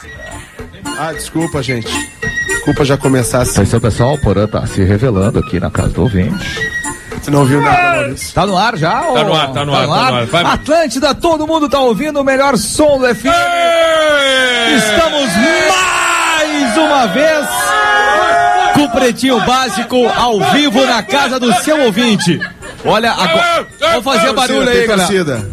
Desculpa, gente. Desculpa já começar assim. Atenção, pessoal, o Porã tá se revelando aqui na casa do ouvinte. Você não ouviu nada, Maurício? Tá no ar já? Tá no ar. Vai, Atlântida, todo mundo tá ouvindo o melhor som do FM. Estamos mais uma vez com o Pretinho Básico ao vivo na casa do seu ouvinte. Olha, agora, vamos fazer barulho aí, galera.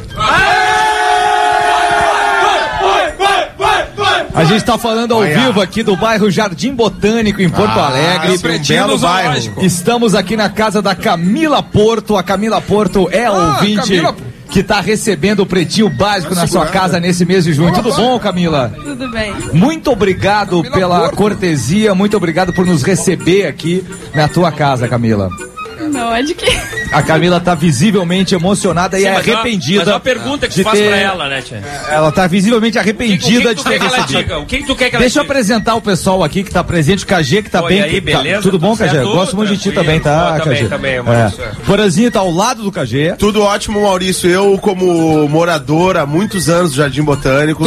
A gente tá falando ao vivo aqui do bairro Jardim Botânico, em Porto Alegre. Um belo bairro. Estamos aqui na casa da Camila Porto. A Camila Porto é a ouvinte que tá recebendo o Pretinho Básico na sua casa nesse mês de junho. Tudo bom, Camila? Tudo bem. Muito obrigado pela cortesia, muito obrigado por nos receber aqui na tua casa, Camila. Não, é de que... A Camila tá visivelmente emocionada e arrependida. Mas é uma pergunta que tu faz pra ela, né, tia? Ela tá visivelmente arrependida de ter recebido. O que tu quer que ela diga? Deixa eu apresentar o pessoal aqui que tá presente, o KG, que tá bem. Aí, beleza? Tudo bom, KG? Gosto muito de ti também, tá, KG? Também, Maurício. Porazinho tá ao lado do KG. Tudo ótimo, Maurício. Eu, como morador há muitos anos do Jardim Botânico,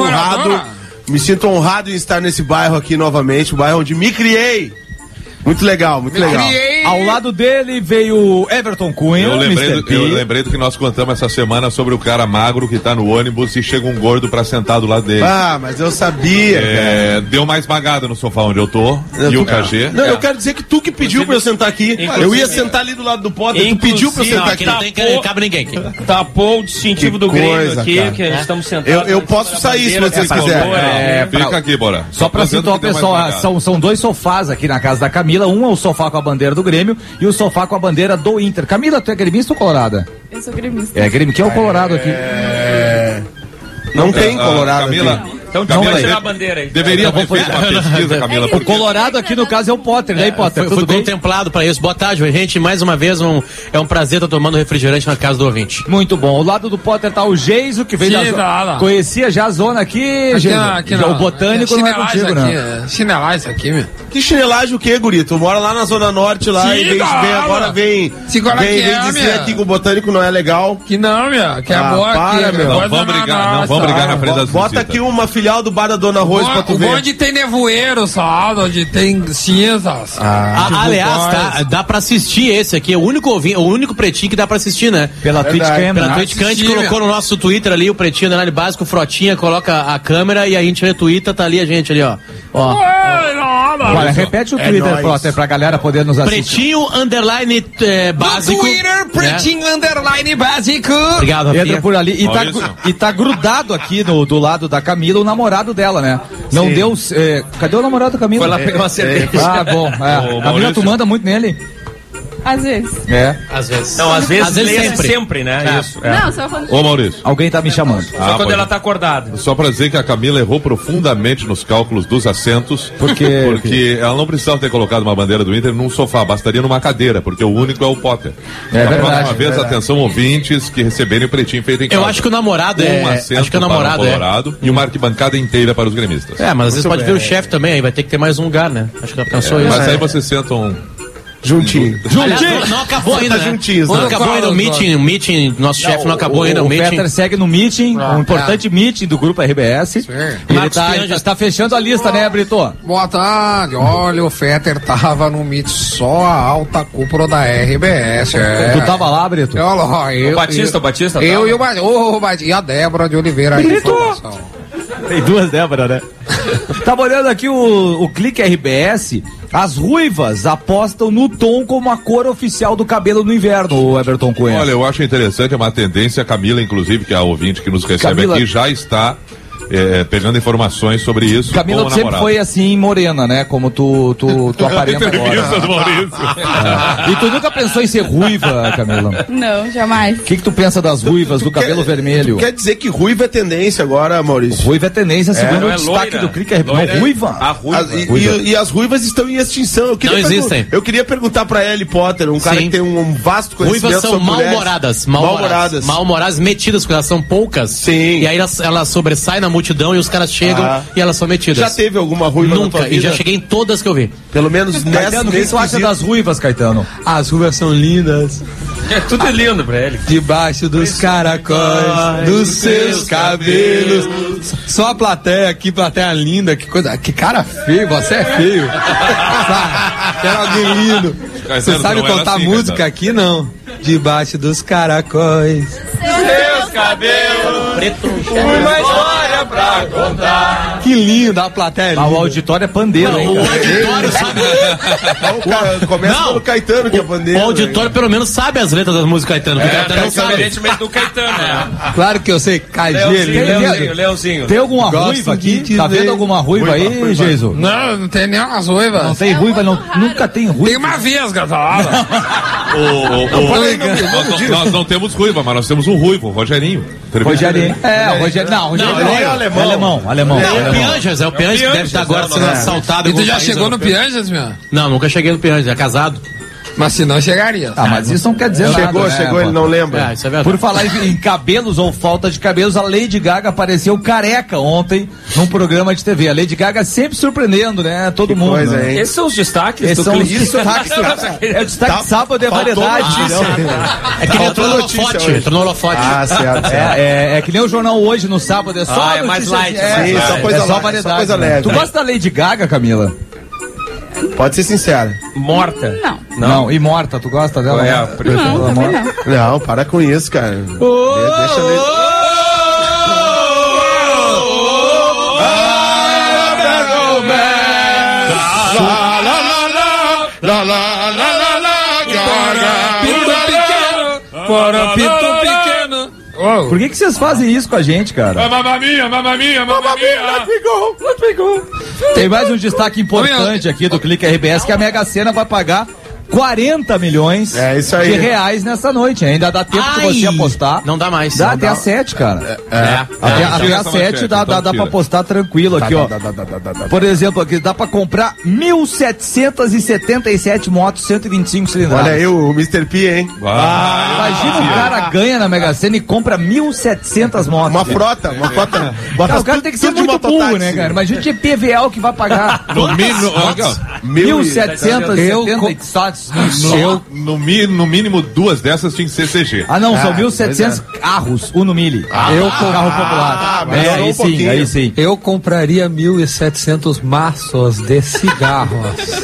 me sinto honrado em estar nesse bairro aqui novamente, o bairro onde me criei. Muito legal, muito legal. Ao lado dele veio Everton Cunha. Eu lembrei do que nós contamos essa semana sobre o cara magro que tá no ônibus e chega um gordo pra sentar do lado dele. Mas eu sabia, cara. Deu uma esmagada no sofá onde eu tô. E o KG. Não, eu quero dizer que tu que pediu pra eu sentar aqui. Eu ia sentar ali do lado do Potter, tu pediu pra eu sentar aqui. Não cabe ninguém aqui. Tapou o distintivo do Grêmio aqui, cara. Que a gente estamos sentados. Eu posso sair se vocês quiserem. Fica aqui, bora. Só pra situar o pessoal, são dois sofás aqui na casa da Camila. Um é o sofá com a bandeira do Grêmio e o sofá com a bandeira do Inter. Camila, tu é gremista ou colorada? Eu sou gremista. É, Grêmio, que é o colorado aqui. Não tem colorado, Camila. aqui. Então, tirar a bandeira aí. Deveria ter feito uma pesquisa, Camila. O colorado aqui, no caso, é o Potter, né, Potter? Fui contemplado para isso. Boa tarde, gente. Mais uma vez, é um prazer estar tomando refrigerante na casa do ouvinte. Muito bom. Ao lado do Potter tá o Geiso, que veio da zona. Conhecia já a zona aqui, Geiso. O Botânico não é contigo, né? Chinelagem aqui, meu. Que chinelagem o quê, guri? Tu mora lá na Zona Norte, lá, e vem dizer aqui que o Botânico não é legal. Que não, meu. Que é boa para, aqui. meu. Não vamos brigar na frente das visitas. Bota aqui uma filial do Bar da Dona Rose pra tu ver. Onde tem nevoeiro só, onde tem cinzas. Aliás, dá pra assistir esse aqui. É o único pretinho que dá pra assistir, né? Pela Twitchcam. Pela Twitchcam, a gente colocou no nosso Twitter ali, o Pretinho Underline Básico, Frotinha, coloca a câmera e a gente retweeta, tá ali a gente ali, ó. Olha, repete o Twitter, Potter, pra galera poder nos assistir. Pretinho Underline Básico. Twitter, Pretinho Underline Básico. Obrigado, Rafinha. Entra por ali e tá grudado aqui do lado da Camila o namorado dela, né? Não deu. Cadê o namorado da Camila? Foi lá pegar uma cerveja. Bom. Camila, tu manda muito nele? Às vezes. Às vezes. Não, às vezes sempre, né? Isso. Não, só quando... Ô, Maurício. Alguém tá me chamando. Só quando ela tá acordada. Só pra dizer que a Camila errou profundamente nos cálculos dos assentos. Por quê? Porque ela não precisava ter colocado uma bandeira do Inter num sofá, bastaria numa cadeira, porque o único é o Potter. Verdade, próxima vez, atenção, ouvintes que receberem o Pretinho feito em casa. Eu acho que o namorado assento para o Colorado e uma arquibancada inteira para os gremistas. Mas às vezes pode ver o chefe também, aí vai ter que ter mais um lugar, né? Acho que ela pensou isso. Mas aí vocês sentam... Juntinho. Não acabou ainda, né? Não acabou ainda o meeting, nosso chefe não acabou ainda o meeting. O Peter segue no meeting, um importante meeting do Grupo RBS. Ele tá fechando a lista, né, Brito? Boa tarde. Olha, o Fetter tava no meet só a alta cúpula da RBS. Tu tava lá, Brito? O Batista. Eu e o Batista. E a Débora de Oliveira. Brito! Tem duas Débora, né? Tava olhando aqui o Clique RBS. As ruivas apostam no tom como a cor oficial do cabelo no inverno, o Everton Cunha. Olha, eu acho interessante, é uma tendência. A Camila, inclusive, que é a ouvinte que nos recebe aqui, já está pegando informações sobre isso. Camila sempre foi assim, morena, né? Como tu aparenta agora. E tu nunca pensou em ser ruiva, Camila? Não, jamais. O que tu pensa das ruivas, do cabelo vermelho? Quer dizer que ruiva é tendência agora, Maurício? Ruiva é tendência, segundo o destaque do Clique. Não, ruiva? E as ruivas estão em extinção. Não existem. Eu queria perguntar pra Ellie Potter, um cara que tem um vasto conhecimento ruivas são sobre mal-humoradas, metidas, porque elas são poucas. Sim. E aí elas sobressaem na multidão multidão e os caras chegam e elas são metidas. Já teve alguma ruiva Nunca, na tua vida? e já cheguei em todas que eu vi. Pelo menos Caetano, o que tu acha das ruivas, Caetano? As ruivas são lindas. Tudo é lindo pra ele. Debaixo dos caracóis, dos seus cabelos. Só a plateia, que plateia linda, que coisa. Que cara feio, você é feio. Sabe? Quero alguém lindo. Você sabe contar assim, música Caetano. Aqui não. Debaixo dos caracóis. Seus cabelos. Preto. Uma história pra contar. Que lindo, a plateia linda. O auditório é pandeiro, hein? O auditório sabe. Começa pelo Caetano, que é pandeiro. O auditório pelo menos sabe as letras das músicas Caetano. Porque Caetano não sabe. Diferentemente do Caetano, né? Claro que eu sei, KG. Leãozinho. Tem alguma ruiva aqui? Tá vendo alguma ruiva aí, Jesus? Não, não tem nem umas ruivas. Não tem ruiva, nunca tem ruiva. Tem uma vesga, tá? Nós não temos ruiva, mas nós temos um ruivo, o Rogerinho. Rogerinho. É, o Rogerinho. Não, Rogerinho é alemão. É o Pianjas, que deve estar agora sendo assaltado. E tu já chegou no Pianjas, meu? Não, nunca cheguei no Pianjas, é casado. Mas se não, chegaria. Ah, mas isso não quer dizer nada. Chegou, ele não lembra. Isso é verdade. Por falar em cabelos ou falta de cabelos, a Lady Gaga apareceu careca ontem num programa de TV. A Lady Gaga sempre surpreendendo, né? Todo mundo. Coisa, né? Esses são os destaques Esses do são os clipe. destaques. É o destaque sábado, é variedade. É que nem entrou no holofote. Ah, certo. É que nem o jornal hoje no sábado, é só é mais light. Só coisa só light, variedade. só coisa leve. Tu gosta da Lady Gaga, Camila? Pode ser sincera. Morta. Não. E morta, tu gosta dela? É, Não, também não. Não, para com isso, cara. Deixa ele... Pito pequeno. Por que vocês fazem isso com a gente, cara? Mamma mia. Let me go. Tem mais um destaque importante aqui do Clique RBS, que a Mega Sena vai pagar 40 milhões de reais nessa noite. Ainda dá tempo de você apostar. Não dá mais. Dá até às 7, cara. Até às 7 dá pra apostar tranquilo aqui, ó. Por exemplo, aqui dá pra comprar 1.777 motos 125 cilindradas. Olha aí o Mr. P, hein? Imagina um cara ganha na Mega Sena e compra 1.700 motos. Uma frota. Cara, o cara tem que ser muito burro, né, cara? Imagina o PVL que vai pagar. No mínimo, 1.777. no mínimo duas dessas tinha que ser CG. Ah, não, são 1.700 carros, Uno Mille. Carro popular. Aí sim. Eu compraria 1.700 maços de cigarros.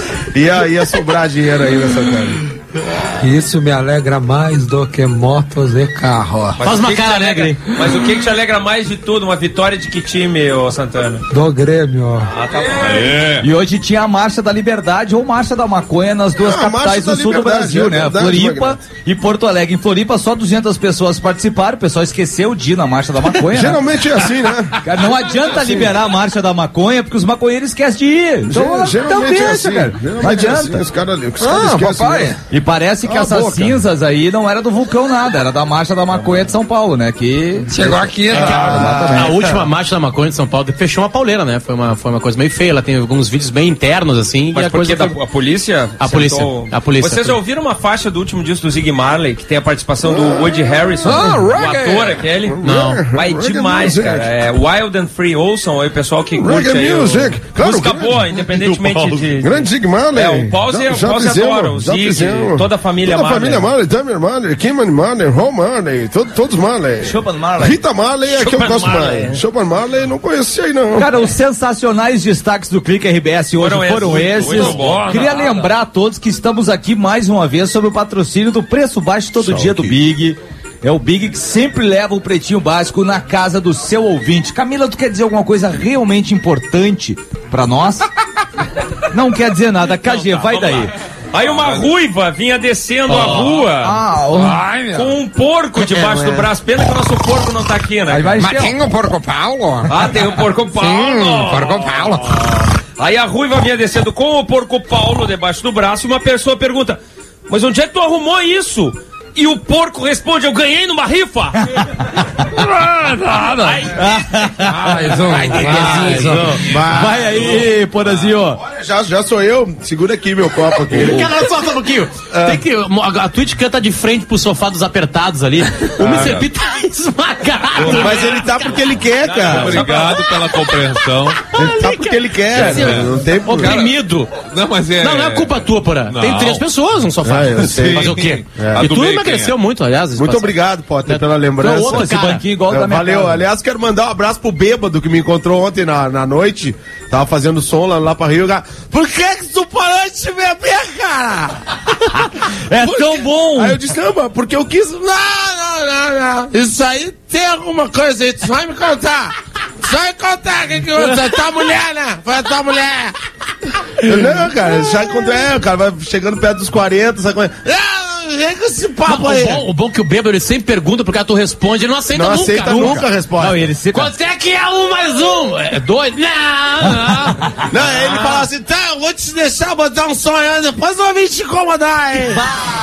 Ia sobrar dinheiro aí nessa cara. Isso me alegra mais do que motos e carros. Faz uma cara alegre. Mas o que te alegra mais de tudo? Uma vitória de que time, ô Santana? Do Grêmio. Tá bom. E hoje tinha a Marcha da Liberdade ou Marcha da Maconha nas duas capitais do sul do Brasil, né? Floripa e Porto Alegre. Em Floripa só 200 pessoas participaram, o pessoal esqueceu de ir na Marcha da Maconha. Geralmente é assim, né? Cara, não adianta liberar a Marcha da Maconha porque os maconheiros esquecem de ir. Então deixa, cara. Não adianta. Os caras esquecem. E parece que essas cinzas aí não era do vulcão nada, era da Marcha da Maconha de São Paulo, né? Que chegou aqui, a última Marcha da Maconha de São Paulo fechou uma pauleira, né? Foi uma coisa meio feia, ela tem alguns vídeos bem internos, assim. Mas e a porque coisa a polícia? A polícia. Vocês já ouviram uma faixa do último disco do Zig Marley, que tem a participação do Woody Harrison, o ator aquele? Não. Vai demais, cara. É Wild and Free, ouçam aí o pessoal que curte aí. Música boa, independentemente de... Grande Zig Marley. O Pause adora, o Zig, toda a família Marley. Família Marley, Tamer Marley, Kimman Marley, Ron Marley, todos Marley. Chopin Marley. Rita Marley é que eu gosto mais. Chopin Marley não conheci aí não. Cara, os sensacionais destaques do Clique RBS hoje foram esses. Queria lembrar a todos que estamos aqui mais uma vez sob o patrocínio do Preço Baixo Todo Dia do Big. É o Big que sempre leva o Pretinho Básico na casa do seu ouvinte. Camila, tu quer dizer alguma coisa realmente importante pra nós? Não quer dizer nada. KG, vai daí. Aí uma ruiva vinha descendo a rua com um porco debaixo do braço. Pena que o nosso porco não tá aqui, né? Mas tem o Porco Paulo? Tem o Porco Paulo. Sim, Porco Paulo. Aí a ruiva vinha descendo com o Porco Paulo debaixo do braço e uma pessoa pergunta: mas onde é que tu arrumou isso? E o porco responde, eu ganhei numa rifa. Nada. Vai aí, Porazinho. Olha, já sou eu. Segura aqui meu copo aqui. Cara, só um pouquinho. Tem que, a Twitch canta de frente pro sofá dos apertados ali. O Mr. P tá esmagado. Mas ele tá porque ele quer, cara. Obrigado pela compreensão. Ele tá porque ele quer. Não tem Oprimido. Não, mas Não é culpa tua, Porã. Tem 3 pessoas no sofá. Eu sei. Fazer o quê? É. E tu emagreceu muito, aliás. Muito obrigado, Potter, pela lembrança. Outro Esse banquinho igual da minha Valeu. casa. Aliás, quero mandar um abraço pro bêbado que me encontrou ontem na noite. Tava fazendo som lá pra Rio. Por que tu parou de beber, cara? É tão bom. Aí eu disse, não, mano, porque eu quis... Não. Isso aí tem alguma coisa aí. Tu vai me contar. Tu vai me contar o que foi tua mulher, né? Foi a tua mulher. Não, cara, já quando o cara vai chegando perto dos 40, sabe como é? Vem com esse papo aí. O bom é que o bêbado ele sempre pergunta porque tu responde, ele não aceita Não nunca. aceita nunca a resposta. Não, ele se... Quanto é que é 1 mais 1? É 2? Não. Não, aí ele fala assim, tá, eu vou te deixar botar um som aí, depois eu vim te incomodar, hein.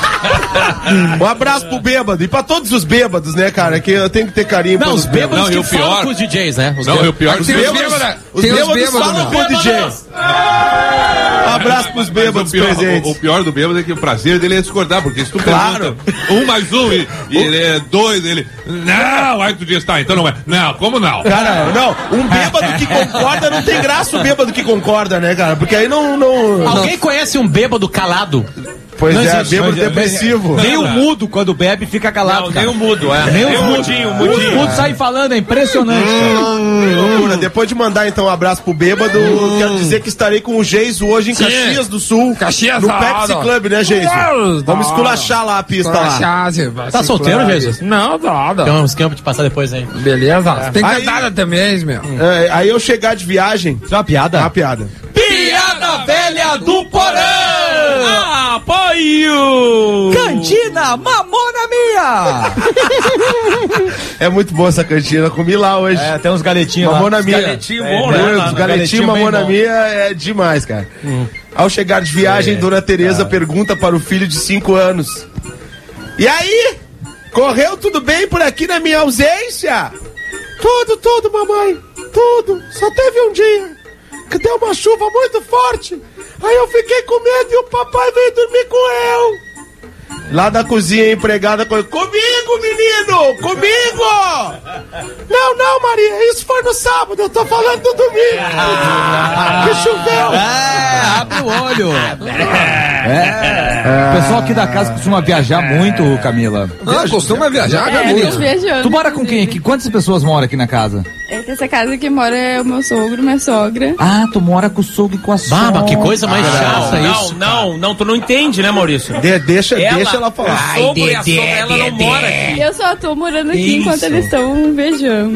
Um abraço pro bêbado e pra todos os bêbados, né, cara, que eu tenho que ter carinho Não, os bêbados Não, e que o pior- falam com os DJs, né? Os Não, bêbados. e o pior Os que bêbados falam com o DJ. Um abraço pros bêbados presentes. O pior do bêbado é que o prazer dele é discordar, porque se tu Claro. pergunta 1 mais 1 e ele é 2, ele... Não, aí tu diz, tá, então não é. Não, como não? Cara, não, um bêbado que concorda não tem graça o bêbado que concorda, né, cara? Porque aí não... Alguém conhece um bêbado calado? Pois Não é, existe, bêbado mas é- depressivo. Nem o mudo, quando bebe, fica calado. Não, cara. nem o mudo, Nem os mudinho, Os mudos saem falando, é impressionante. Loucura. Depois de mandar então um abraço pro bêbado, quero dizer que estarei com o Geiso hoje em Caxias do Sul. Caxias no da Pepsi hora. Club, né, Geiso? Da Vamos hora. esculachar lá a pista lá. Tá solteiro, Jesus? Não, nada. Tem uns campos de passar depois aí. Beleza. Tem Aí- cantada também, meu. Aí eu chegar de viagem. Isso é uma piada? Uma piada. Piada velha do Porã! Apoio! Cantina Mamona Mia! É muito boa essa cantina. Comi lá hoje. É, tem uns galetinhos lá. Mamona Mia. Galetinho bom, né? Os galetinhos bem Mamona bom. Mia é demais, cara. Ao chegar de viagem, Dona Tereza pergunta para o filho de 5 anos: E aí? Correu tudo bem por aqui na minha ausência? Tudo, mamãe. Tudo. Só teve um dia que deu uma chuva muito forte. Aí eu fiquei com medo e o papai veio dormir com eu. Lá da cozinha, a empregada comigo, menino! Comigo! Não, Maria, isso foi no sábado, eu tô falando do domingo. Que choveu. Abre o olho. O pessoal aqui da casa costuma viajar muito, Camila. Ah, costuma viajar, É, Camila. tô viajando. Tu mora com quem aqui? Quantas pessoas moram aqui na casa? Essa casa que mora é o meu sogro, minha sogra. Ah, tu mora com o sogro e com a sogra. Baba, que coisa mais chata isso. Não, tu não entende, né, Maurício? Deixa ela falar. O sogro e a sogra, ela não mora aqui. E eu só tô morando aqui enquanto eles estão beijando.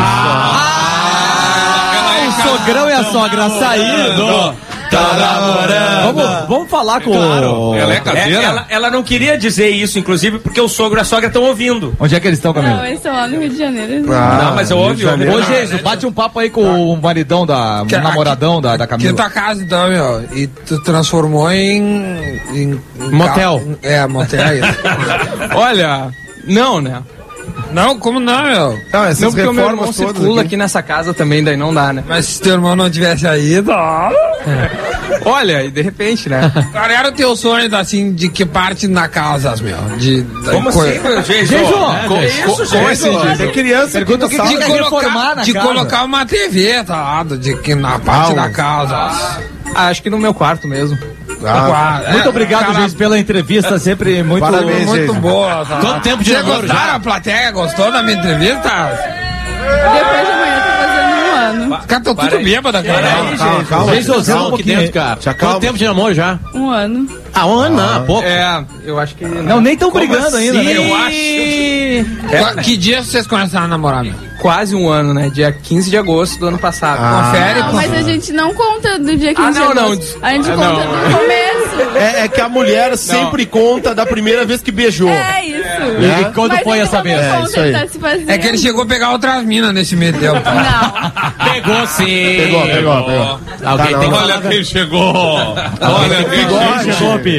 O sogrão e a sogra saíram. Tá namorando. Vamos falar com o... Ela é caseira? Ela não queria dizer isso, inclusive, porque o sogro e a sogra estão ouvindo. Onde é que eles estão, Não, Camila? eles estão lá no Rio de Janeiro. Não, mas eu ouvi. Ô, Jesus, bate um papo aí com o maridão o namoradão da Aqui Camila. é tua casa, então, meu. E tu transformou em Motel. Motel. Olha, não, né? Não, como não, meu? Não, essas Não, porque o meu irmão reformas todas circula aqui. aqui nessa casa também, daí não dá, né? Mas se teu irmão não tivesse ido, Olha, e de repente, né? qual era o teu sonho, assim, de que parte na casa, meu? Como assim, Jesus? Como assim, Tem criança Pergunta aqui o na que sala. quer reformar na de casa. colocar uma TV, tá ligado? De que na parte da casa. Acho que no meu quarto mesmo. Muito obrigado, Jesus, pela entrevista, sempre muito... Parabéns, Muito Jesus. boa. Tá? Quanto tempo de Vocês namoro gostaram? já? A plateia gostou da minha entrevista? Depois de amanhã eu tô fazendo 1 ano. Cara, tô tudo bêbado, cara. Calma. Jesus, Calma, um pouquinho dentro, cara. Te acalma. Quanto tempo de namoro já? 1 ano. Ah, um ano, não, pouco. É, eu acho que. Não, nem tão brigando ainda, né? Eu acho. Que dia vocês começaram a namorar, meu? Quase um ano, né? Dia 15 de agosto do ano passado. Confere, Não, mas a gente não conta do dia 15 de não, não. agosto. A gente Ah, conta não. do começo. É que a mulher sempre conta da primeira vez que beijou. É isso. E quando Mas foi ele essa também vez? conta, isso aí. ele tá se fazendo. É que ele chegou a pegar outras minas nesse meio tempo. Não. Pegou sim. Pegou. Alguém Tá, tem que não. falar. Olha quem chegou! Olha quem chegou! Chegou, Pi.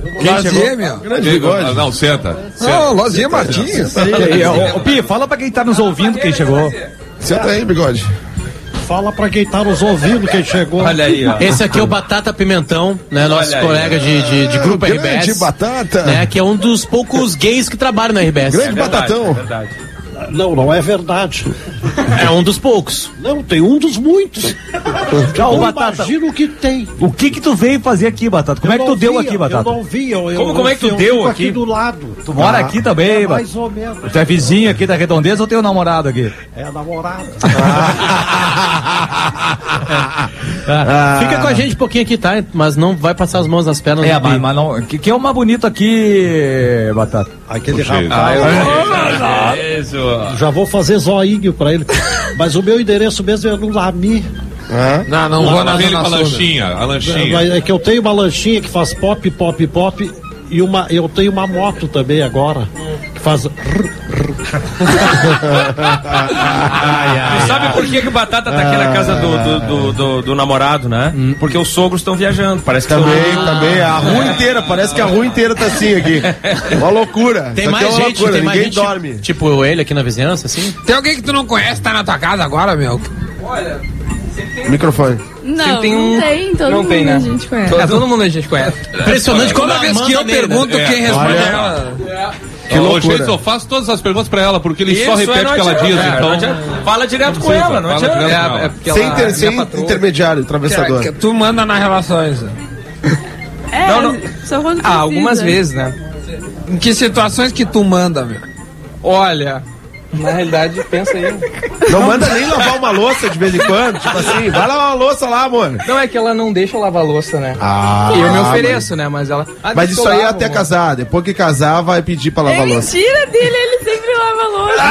Lazier, meu. Grande bigode. Não, senta. Não, Lazier Martins. Ô, Pi, fala pra quem tá nos ouvindo quem chegou. Senta aí, bigode. Fala pra quem tá nos ouvindo quem chegou. Olha aí, ó. Esse aqui é o Batata Pimentão, né? Nosso colega de grupo RBS. Grande Batata. Né, que é um dos poucos gays que trabalham na RBS. Grande Batatão. É verdade. Não é verdade. É um dos poucos. Não, tem um dos muitos. Tchau, Batata. Imagina o que tem. O que tu veio fazer aqui, Batata? Como é que tu deu aqui, Batata? Eu não vi. Como é que tu deu aqui? Do lado. Tu mora aqui também, Batata? Mais ou menos. Tu é vizinho aqui da Redondeza ou tem um namorado aqui? É namorado. Fica com a gente um pouquinho aqui, tá? Mas não vai passar as mãos nas pernas. É, mas não. Que é o mais bonito aqui, Batata? Aquele Puxa, rapaz. Isso. Já vou fazer zoinho pra ele. Mas o meu endereço mesmo é no Lami. Não vou na Aquele com a Zona Sul. lanchinha, a lanchinha. Mas é que eu tenho uma lanchinha que faz pop, pop, pop. E eu tenho uma moto também agora. Que faz. Tu sabe por que o Batata tá aqui na casa do namorado, né? Porque os sogros estão viajando. Parece que Também. A rua inteira, parece que a rua inteira tá assim aqui. Uma loucura. Tem Isso aqui mais é uma gente, loucura, tem mais ninguém gente. dorme. Tipo ele aqui na vizinhança, assim? Tem alguém que tu não conhece, tá na tua casa agora, meu? Microfone. Não, tem não tem, todo mundo né? a gente conhece. Todo mundo a gente conhece. Impressionante como Toda vez que eu pergunto, quem responde é ela. Que loucura. Eu faço todas as perguntas pra ela, porque ele só repete o que ela diz, então... Fala direto com ela, não adianta. Sem intermediário, atravessador. Que tu manda nas relações. Só quando precisa. Algumas vezes, né? Em que situações que tu manda, meu? Olha, na realidade, pensa aí. Não manda nem lavar uma louça de vez em quando, tipo assim, vai lavar uma louça lá, amor. Não, é que ela não deixa eu lavar a louça, né? Ah, E eu me ofereço, né? Mas ela... Mas isso aí é até casar. Depois que casar, vai pedir pra lavar a louça. Mentira dele, ele sempre lava a louça.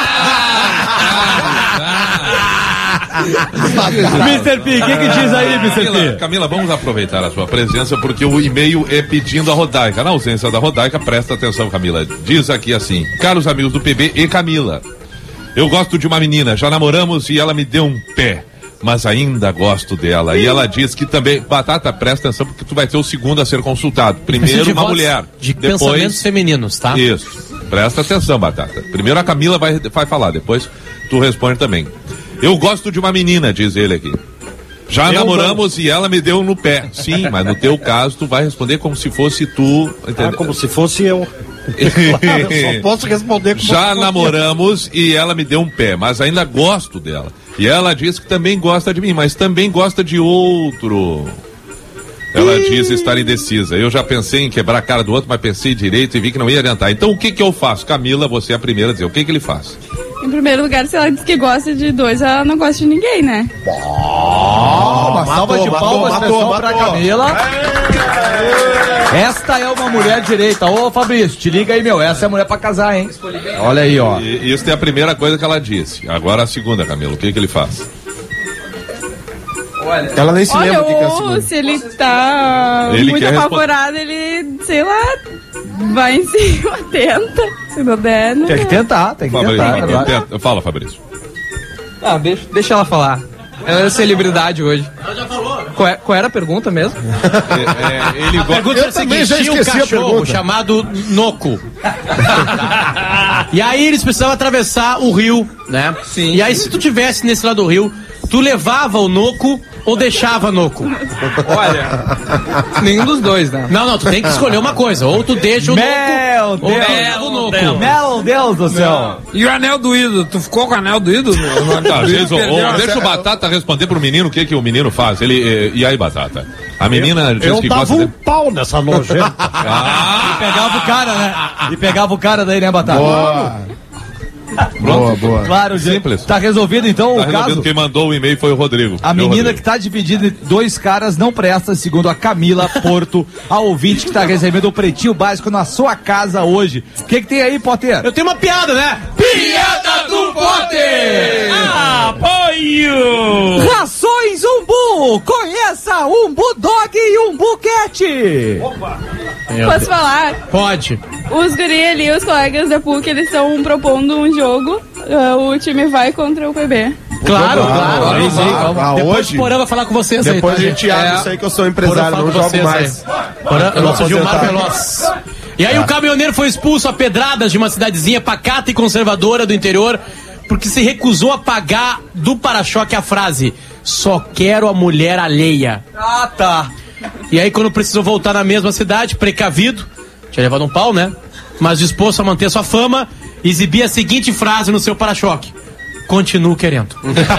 Mr. P, o que diz aí, Mr. P? Camila, vamos aproveitar a sua presença, porque o e-mail é pedindo a Rodaica. Na ausência da Rodaica, presta atenção, Camila. Diz aqui assim: caros amigos do PB e Camila, eu gosto de uma menina, já namoramos e ela me deu um pé, mas ainda gosto dela. E ela diz que também... Batata, presta atenção, porque tu vai ser o segundo a ser consultado. Primeiro uma mulher, de depois... pensamentos femininos, tá? Isso. Presta atenção, Batata. Primeiro a Camila vai falar, depois tu responde também. Eu gosto de uma menina, diz ele aqui. Já namoramos e ela me deu no pé. Sim, mas no teu caso tu vai responder como se fosse tu. Entendeu? Como se fosse eu. Claro, eu só posso responder como Já namoramos e ela me deu um pé, mas ainda gosto dela. E ela diz que também gosta de mim, mas também gosta de outro. Ela diz estar indecisa. Eu já pensei em quebrar a cara do outro, mas pensei direito e vi que não ia adiantar. Então o que eu faço? Camila, você é a primeira a dizer. O que ele faz? Em primeiro lugar, se ela diz que gosta de dois, ela não gosta de ninguém, né? Uma salva de palmas, pessoal, pra Camila. Esta é uma mulher direita. Ô, Fabrício, te liga aí, meu. Essa é a mulher pra casar, hein? Olha aí, ó. E isso é a primeira coisa que ela disse. Agora a segunda, Camila. O que ele faz? Olha, ela nem se lembra o que é a Ou segunda. se ele tá muito apavorado, ele, sei lá, vai em cima, tenta. Se não der, não Tem que tentar, tem que tentar. Fala, Fabrício. Ah, deixa ela falar. Ela é celebridade hoje. Ela já falou, né? Qual era a pergunta mesmo? A pergunta é a seguinte: tinha um cachorro chamado Noco. E aí eles precisavam atravessar o rio, né? Sim. E aí se tu tivesse nesse lado do rio, tu levava o Noco ou deixava Noco? Olha, nenhum dos dois, né? Não, tu tem que escolher uma coisa. Ou tu deixa o Noco, ou leva o Noco. Meu Deus do céu. E o anel do ídolo? Tu ficou com o anel do ídolo? Às vezes, deixa o Batata responder pro menino o que o menino faz. E aí, Batata? A menina diz que gosta dava um pau nessa nojenta. E pegava o cara, né? E pegava o cara daí, né, Batata? Boa. Claro, simples. Tá resolvido então o caso? Quem mandou o e-mail foi o Rodrigo. A menina que tá dividida em dois caras não presta, segundo a Camila Porto, a ouvinte que tá recebendo o Pretinho Básico na sua casa hoje. O que tem aí, Potter? Eu tenho uma piada, né? Piada do Potter! Apoio! Rações Umbu! Conheça Umbu Dog e Umbu Cat! Opa! Posso falar? Pode. Os guri ali, os colegas da PUC, eles estão propondo um jogo. O time vai contra o PB. Claro. Hoje, o Porã vai falar com vocês aí. Depois a gente abre isso aí que eu sou empresário, não jogo mais. Porã, nosso Gilmar Veloz. E aí o caminhoneiro foi expulso a pedradas de uma cidadezinha pacata e conservadora do interior porque se recusou a pagar do para-choque a frase: só quero a mulher alheia. Ah, tá. E aí quando precisou voltar na mesma cidade, precavido, tinha levado um pau, né? Mas disposto a manter sua fama, exibia a seguinte frase no seu para-choque: continuo querendo.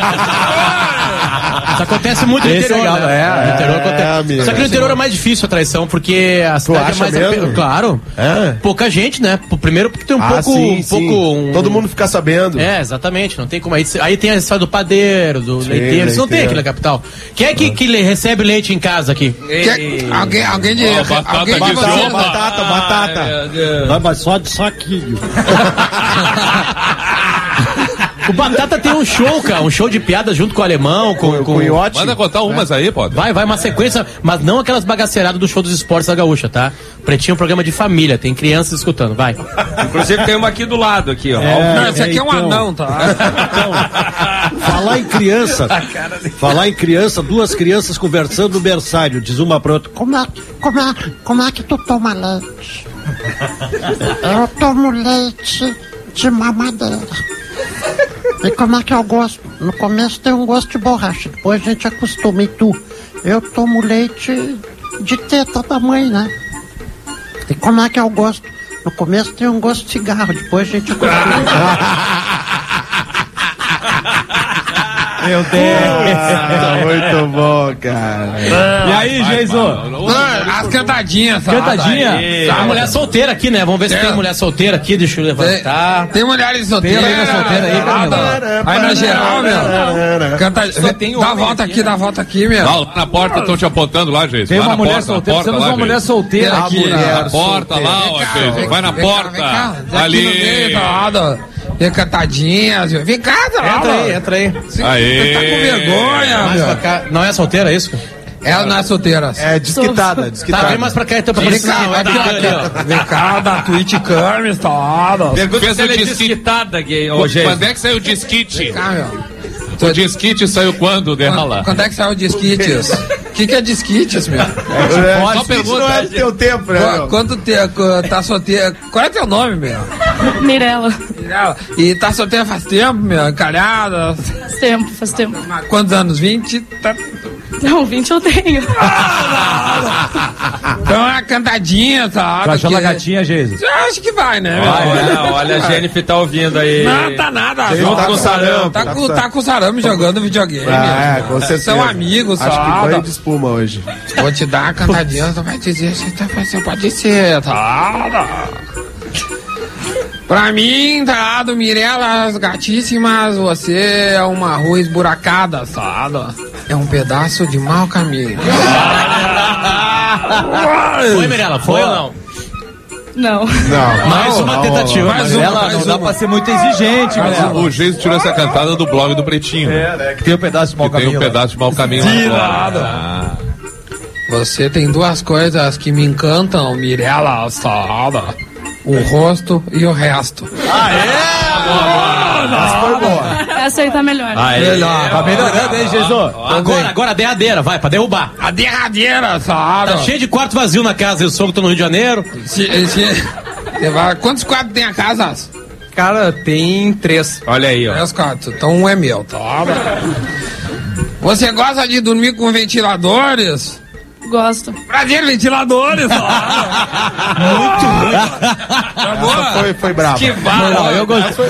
Isso acontece muito no interior, legal, né? No interior acontece. Só que no interior é mais difícil a traição, porque a cidade é mais... Claro. Pouca gente, né? Primeiro porque tem um pouco... Todo mundo fica sabendo. É, exatamente. Não tem como... Aí tem a história do padeiro, do leiteiro. Isso não tem aqui na capital. Quem é que recebe leite em casa aqui? Alguém de... Batata. Vai, mas só de saquinho. O Batata tem um show, cara, um show de piadas junto com o Alemão, com o Iote. Manda contar umas aí, pode. Vai uma sequência, mas não aquelas bagaceiradas do show dos esportes da Gaúcha, tá? Pretinho é um programa de família, tem crianças escutando, vai. Inclusive tem uma aqui do lado, aqui, ó. Não, esse aqui é um anão, tá? Então, falar em criança, duas crianças conversando no berçário, diz uma pra outra: Como é que tu toma leite? Eu tomo leite de mamadeira. E como é que eu gosto? No começo tem um gosto de borracha, depois a gente acostuma. E tu? Eu tomo leite de teta da mãe, né? E como é que eu gosto? No começo tem um gosto de cigarro, depois a gente acostuma. Meu Deus. Muito bom, cara. E aí, Geison? As cantadinhas, sabe? Cantadinha? A mulher solteira aqui, né? Vamos ver se tem mulher solteira aqui, deixa eu levantar. Tem mulheres solteiras. Tem solteira aí, Camila. Aí na geral, meu. Canta... Dá a volta aqui, meu. Lá na porta estão te apontando lá, Geison. Tem uma mulher solteira, temos uma mulher solteira aqui. Na porta lá, ó, Geison. Vai na porta. Ali. Tem cantadinhas, vem cá, Entra aí. Aê. Tá com vergonha, meu. Não é solteira, é isso? Ela não é solteira. É desquitada. Tá, vem mais pra cá então pra Vem cá, da Twitch Camis, tá? Pergunta se ela é desquitada, gay. Quando é que saiu o disquite? O disquite saiu quando dela? Quando é que saiu o disquites? O que é disquites, meu? Só pergunta. Não é do teu tempo, né? Quando tá solteira... Qual é teu nome, meu? Mirella. E tá solteira faz tempo, meu? Encalhada? Faz tempo. Quantos anos? 20? Não, 20 eu tenho. Então é a cantadinha, tá? Tu achou a gatinha, Jesus? Eu acho que vai, né? Olha, a Jennifer tá ouvindo aí. Não, tá nada. Tá com o sarame. Tá com o sarame jogando videogame. Com certeza. São amigos, acho que banho de espuma hoje. Vou te dar a cantadinha, tu vai dizer se você pode ser, tá? Pra mim, tá, do Mirelas gatíssimas, você é uma rua esburacada, sabe? É um pedaço de mau caminho. Foi, Mirella? Foi ou não? Não. Mais uma tentativa. Não dá pra ser muito exigente, Mirella. O Geison tirou essa cantada do blog do Pretinho. Né? Que tem um pedaço de mau caminho. Tem um pedaço de mau caminho lá. Você tem duas coisas que me encantam, Mirella, sabe? O rosto e o resto. Essa foi boa. Essa aí tá melhor. Melhor. Tá melhorando, hein, Jesus? Agora a derradeira, vai, pra derrubar. A derradeira, sabe? Tá cheio de quarto vazio na casa, eu sou que tô no Rio de Janeiro. Quantos quartos tem a casa? Cara, tem 3. Olha aí, ó. 3 quartos, então um é meu, tá? Você gosta de dormir com ventiladores? Gosto. Prazer, ventiladores, ó. Muito ruim. Foi bravo. Eu gostei.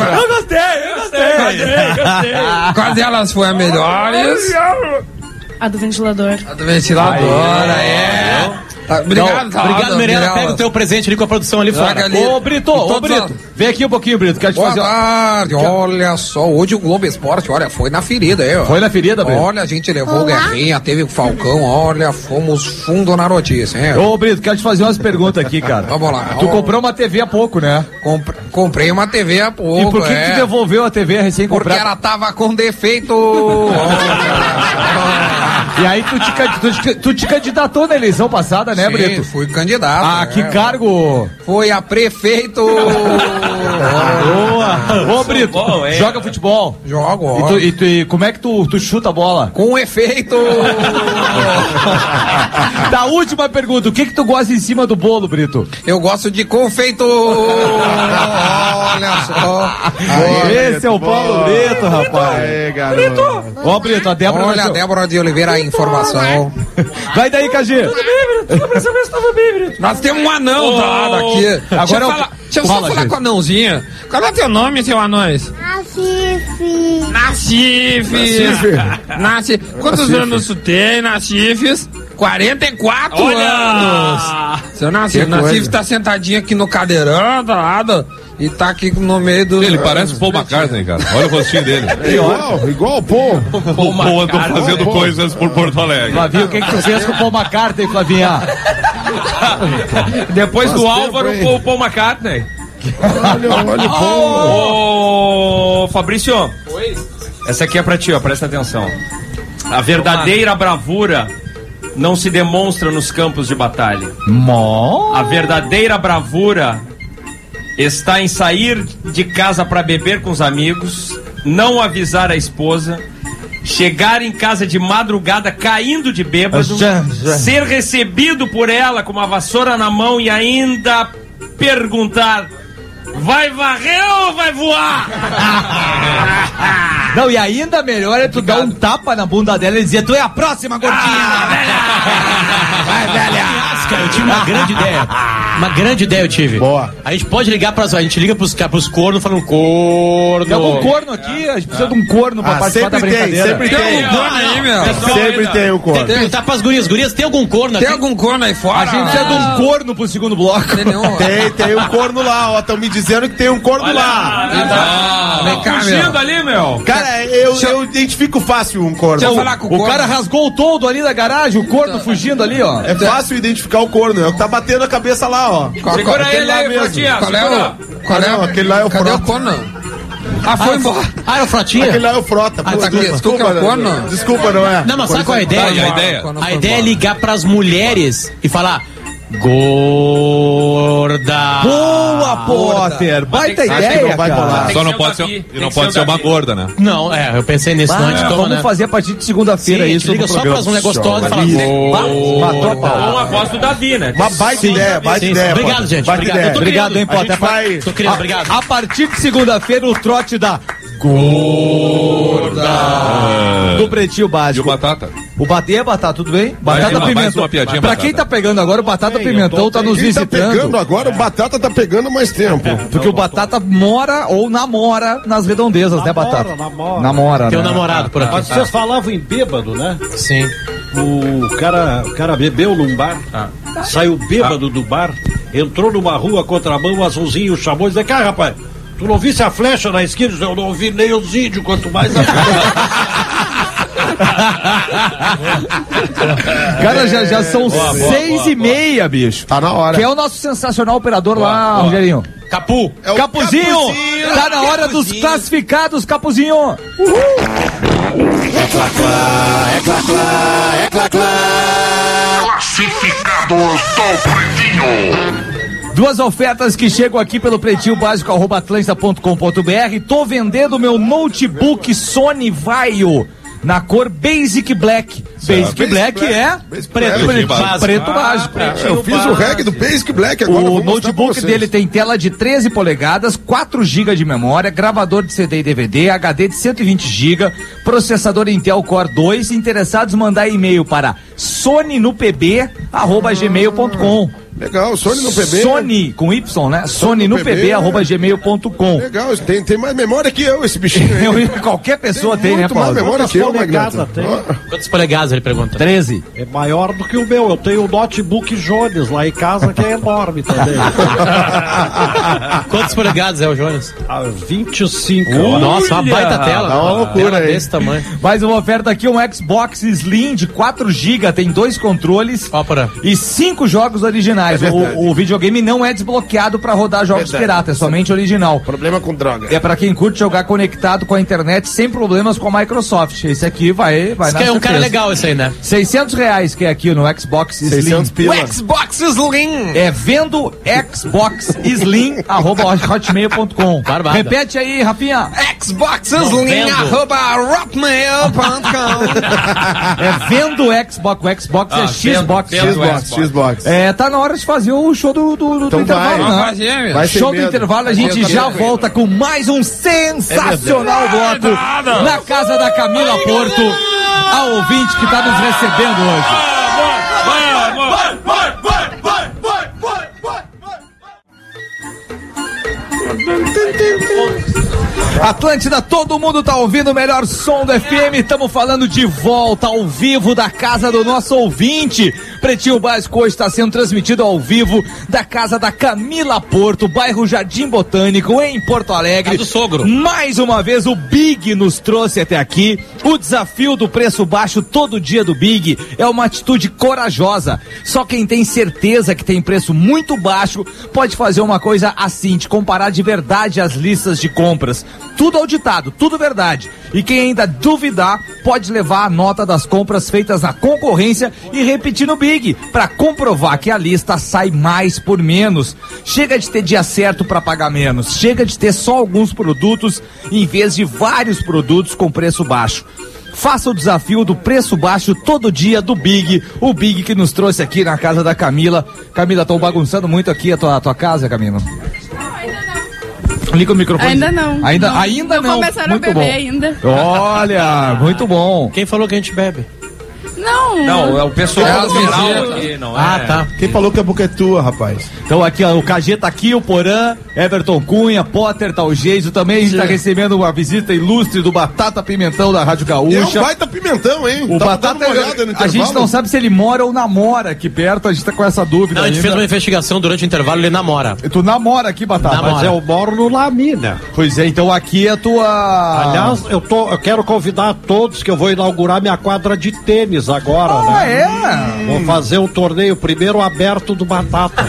Qual delas foi a melhor? A do ventilador. A do ventilador, Tá, obrigado, Mirella. Pega o teu presente ali com a produção ali fora. Ô, Brito, vem aqui um pouquinho, Brito. Quero te fazer. Boa tarde, olha só. Hoje o Globo Esporte, olha, foi na ferida aí, ó. Foi na ferida, Brito? Olha, a gente levou o Guerrinha, teve o Falcão, olha, fomos fundo na notícia, hein? Ô, Brito, quero te fazer umas perguntas aqui, cara. Vamos lá. Tu comprou uma TV há pouco, né? Comprei uma TV há pouco. E por que tu devolveu a TV recém-comprada? Porque ela tava com defeito. E aí tu te candidatou na eleição passada, né, Brito? Fui candidato. Que cargo? Foi a prefeito. Boa! Ô, Brito, joga futebol? Jogo. E como é que tu chuta a bola? Com efeito. Da última pergunta, o que tu gosta em cima do bolo, Brito? Eu gosto de confeito. Olha só. Esse é o Paulo Brito, rapaz. Aí, garoto. Ó, Brito, a Débora... Olha a Débora de Oliveira, a informação. Vai daí, Cagê. Nós temos um anão aqui. Agora deixa eu só falar com o anãozinho. Qual é o teu nome, seu anões? Nacife. Quantos anos tu tem, Nacifes? 44 anos. Seu Nacife tá sentadinho aqui no cadeirão, tá lado. E tá aqui no meio do... Ele parece o Paul McCartney, cara. Olha o rostinho dele. Igual o Paul. O Paul andou fazendo coisas por Porto Alegre. Flavinho, o que tu fez com o Paul McCartney, Flavinha? Depois do Álvaro, o Paul McCartney. Olha o Paul. Ô, Fabrício. Oi. Essa aqui é pra ti, ó. Presta atenção. A verdadeira bravura não se demonstra nos campos de batalha. A verdadeira bravura está em sair de casa para beber com os amigos, não avisar a esposa, chegar em casa de madrugada caindo de bêbado, ser recebido por ela com uma vassoura na mão e ainda perguntar: vai varrer ou vai voar? Não, e ainda melhor é tu dar um tapa na bunda dela e dizer: tu é a próxima, gordinha! Vai, velha! Cara, eu tive uma grande ideia. Uma grande ideia eu tive. Boa. A gente pode ligar a gente liga pros cornos falando corno. Tem algum corno aqui? A gente precisa de um corno pra participar da brincadeira. Sempre tem. Sempre tem um corno. Tem que perguntar pras gurias. Gurias, tem algum corno aqui? Tem algum corno aí fora? A gente precisa de um corno pro segundo bloco. Tem um corno lá, ó. Estão me dizendo que tem um corno lá. Vem cá, fugindo ali, meu. Cara, eu identifico fácil um corno. Deixa eu falar com o corno. O cara rasgou o toldo ali da garagem, o corno fugindo ali, ó. É fácil identificar o corno. É o que tá batendo a cabeça lá, ó. Segura ele aí, Frotinha. Qual é? Aquele lá é o Cadê Frota. o corno? Foi embora. Ah, era o Frotinha? Aquele lá é o Frota. Desculpa, é o corno? Desculpa, não é? Não, mas sabe qual é a ideia? A A ideia é ligar pras mulheres e falar: gorda. Boa, Potter. Baita ideia, cara. Só não pode ser uma gorda, né? Não, eu pensei nisso antes. Vamos fazer a partir de segunda-feira isso. Liga só pras mulheres gostosas e fala: matou a pau. Com a voz do Davi, né? Uma baita ideia, Obrigado, gente. Obrigado, hein, Potter. Tô querendo, obrigado. A partir de segunda-feira, o trote da gorda do Pretinho Básico. E o Batata? O Batata, tudo bem? Batata Pimentão. Pra quem tá pegando agora, o Batata Pimentão tá nos visitando. Quem tá pegando agora, o Batata tá pegando mais tempo. Porque o Batata mora ou namora nas redondezas, né, Batata? Namora. Tem um namorado por aqui. Mas vocês falavam em bêbado, né? Sim. O cara bebeu num bar, saiu bêbado do bar, entrou numa rua contramão, o azulzinho chamou e disse: cá, rapaz, tu não visse a flecha na esquina? Eu não vi nem os índios, quanto mais a flecha. Cara, já são 6h30, bicho. Tá na hora. Quem é o nosso sensacional operador lá, Rogerinho? Capu. Capuzinho! Tá na hora dos classificados, Capuzinho! Uhul! É clá. Classificados do Pretinho. Duas ofertas que chegam aqui pelo pretinho básico @atlanta.com.br. Tô vendendo meu notebook Sony Vaio na cor Basic Black. Basic Black é preto básico. Eu fiz o reggae do Basic Black agora. O notebook dele tem tela de 13 polegadas, 4 GB de memória, gravador de CD e DVD, HD de 120 GB, processador Intel Core 2. Interessados, mandar e-mail para sonynupb@gmail.com. Legal, Sony no PB. Sony com Y, né? sonynupb@gmail.com. Legal, tem mais memória que eu, esse bichinho aí. Qualquer pessoa tem, né, Paulo? Mais memória que eu, Magnata. Quantas polegadas ele pergunta? 13. É maior do que o meu. Eu tenho um notebook Jones lá em casa que é enorme também. Quantas polegadas é o Jones? 25. Nossa, uma baita tela. Dá uma loucura aí. Desse tamanho. Mais uma oferta aqui, um Xbox Slim de 4 GB, tem 2 controles e 5 jogos originais. originais. O videogame não é desbloqueado pra rodar jogos piratas, é somente original. Problema com droga. É pra quem curte jogar conectado com a internet sem problemas com a Microsoft. Esse aqui vai Esse aqui é um cara legal esse aí, né? R$600 que é aqui no Xbox Slim. O Xbox Slim! É vendo Xbox Slim @hotmail.com. Repete aí, Rafinha. Xbox Slim @hotmail.com. É vendo Xbox. O Xbox é Xbox. É, tá na hora de fazer o show do intervalo, né? Show do intervalo, a gente já volta com mais um sensacional bloco na casa da Camila Porto, a ouvinte que tá nos recebendo hoje. Atlântida, todo mundo tá ouvindo o melhor som do FM. Estamos falando de volta ao vivo da casa do nosso ouvinte. Pretinho Básico hoje está sendo transmitido ao vivo da casa da Camila Porto, bairro Jardim Botânico, em Porto Alegre. Do sogro. Mais uma vez o Big nos trouxe até aqui. O desafio do preço baixo todo dia do Big é uma atitude corajosa. Só quem tem certeza que tem preço muito baixo pode fazer uma coisa assim, de comparar de verdade as listas de compras. Tudo auditado, tudo verdade. E quem ainda duvidar pode levar a nota das compras feitas na concorrência e repetir no Big, para comprovar que a lista sai mais por menos. Chega de ter dia certo para pagar menos. Chega de ter só alguns produtos em vez de vários produtos com preço baixo. Faça o desafio do preço baixo todo dia do Big, o Big que nos trouxe aqui na casa da Camila. Camila, estão bagunçando muito aqui a tua casa, Camila? Liga o microfone. Ainda não. Ainda não. Começaram muito a beber bom. ainda. Olha, muito bom. Quem falou que a gente bebe? Não, é o pessoal aqui, não é? Tá. Quem falou que a boca é tua, rapaz? Então aqui, ó, o KG tá aqui, o Porã, Everton Cunha, Potter, tá o Geiso também. A gente tá recebendo uma visita ilustre do Batata Pimentão da Rádio Gaúcha. É um baita pimentão, hein? O Batata, a gente não sabe se ele mora ou namora aqui perto, a gente tá com essa dúvida. Não, a gente fez uma investigação durante o intervalo, ele namora. Tu namora aqui, Batata? Mas eu moro no Lamina. Pois é, então aqui é a tua... Aliás, eu quero convidar a todos que eu vou inaugurar minha quadra de tênis agora, né? Vou fazer um torneio primeiro aberto do Batata.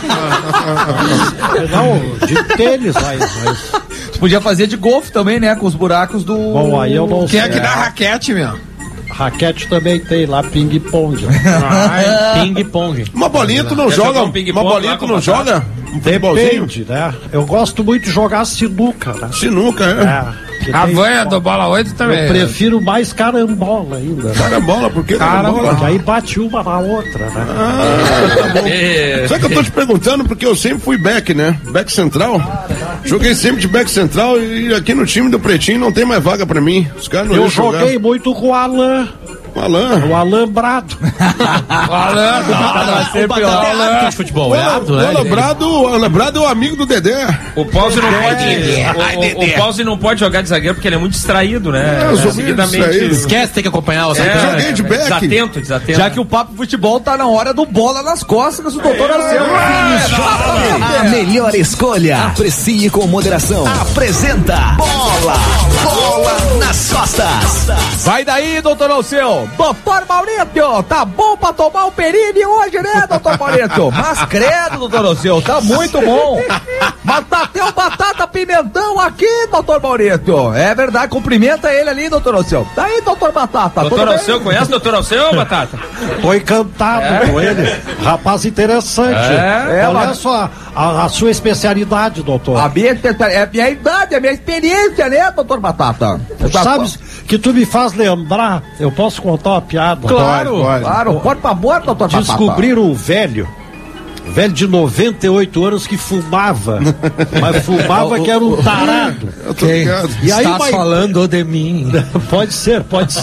Não, de tênis, mas... Tu podia fazer de golfe também, né? Com os buracos do... Bom, aí eu não sei. Quem é que dá raquete, meu? Raquete também tem lá, ping-pong. Ping-pong. Uma bolinha tu não joga? Uma bolinha tu não joga? Depende, né? Eu gosto muito de jogar sinuca, né? Sinuca, é? A vanha do Bola 8 também. Eu prefiro mais carambola ainda. Carambola, por que carambola? Porque aí bate uma na outra, né? Tá bom. Sabe que eu tô te perguntando? Porque eu sempre fui back, né? Back central. Joguei sempre de back central e aqui no time do Pretinho não tem mais vaga pra mim. Os caras não Eu joguei muito com o Alain. O Alain Brado. O Alain sempre o Alain de futebol. O Alain Brado é o amigo do Dedé. O Pause não pode. O Pause não pode jogar de zagueiro porque ele é muito distraído, né? Eu sou meio distraído. Esquece, tem que acompanhar o Joguei de back. Desatento. Já que o papo futebol tá na hora do bola nas costas do doutor Alceu. A melhor escolha. Aprecie com moderação. Apresenta Bola nas costas. Vai daí, doutor Alceu. Doutor Maurício, tá bom pra tomar o Perini hoje, né, doutor Maurício? Mas credo, doutor Alceu, tá muito bom. Mas tá até o Batata Pimentão aqui, doutor Maurício. É verdade, cumprimenta ele ali, doutor Alceu. Tá aí, doutor Batata. Doutor Alceu, conhece o doutor Alceu, Batata? Tô encantado com ele. Rapaz interessante. Olha só a sua especialidade, doutor. A minha especialidade, é a minha idade, é a minha experiência, né, doutor Batata? Sabes que tu me faz lembrar, eu posso contar uma piada? Claro, pode pra boa, doutor Batata. Descobriram um velho de 98 anos que fumava, mas fumava que era um tarado. E aí está falando de mim. Pode ser.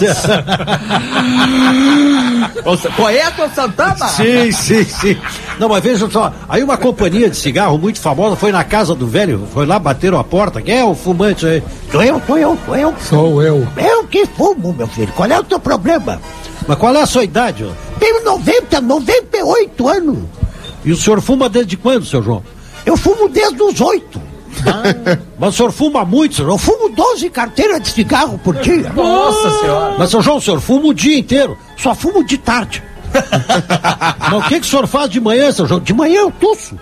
Conhece o Santana? Sim. Não, mas veja só, aí uma companhia de cigarro muito famosa foi na casa do velho, foi lá, bateram a porta. Quem é o fumante aí? Sou eu. Sou eu. Eu que fumo, meu filho. Qual é o teu problema? Mas qual é a sua idade, ó? Tenho 98 anos. E o senhor fuma desde quando, seu João? Eu fumo desde os 8. Mas o senhor fuma muito, senhor? Eu fumo 12 carteiras de cigarro por dia. Nossa senhora. Mas, seu João, o senhor fuma o dia inteiro? Só fumo de tarde. Mas o que o senhor faz de manhã, seu jogo? De manhã eu tuço.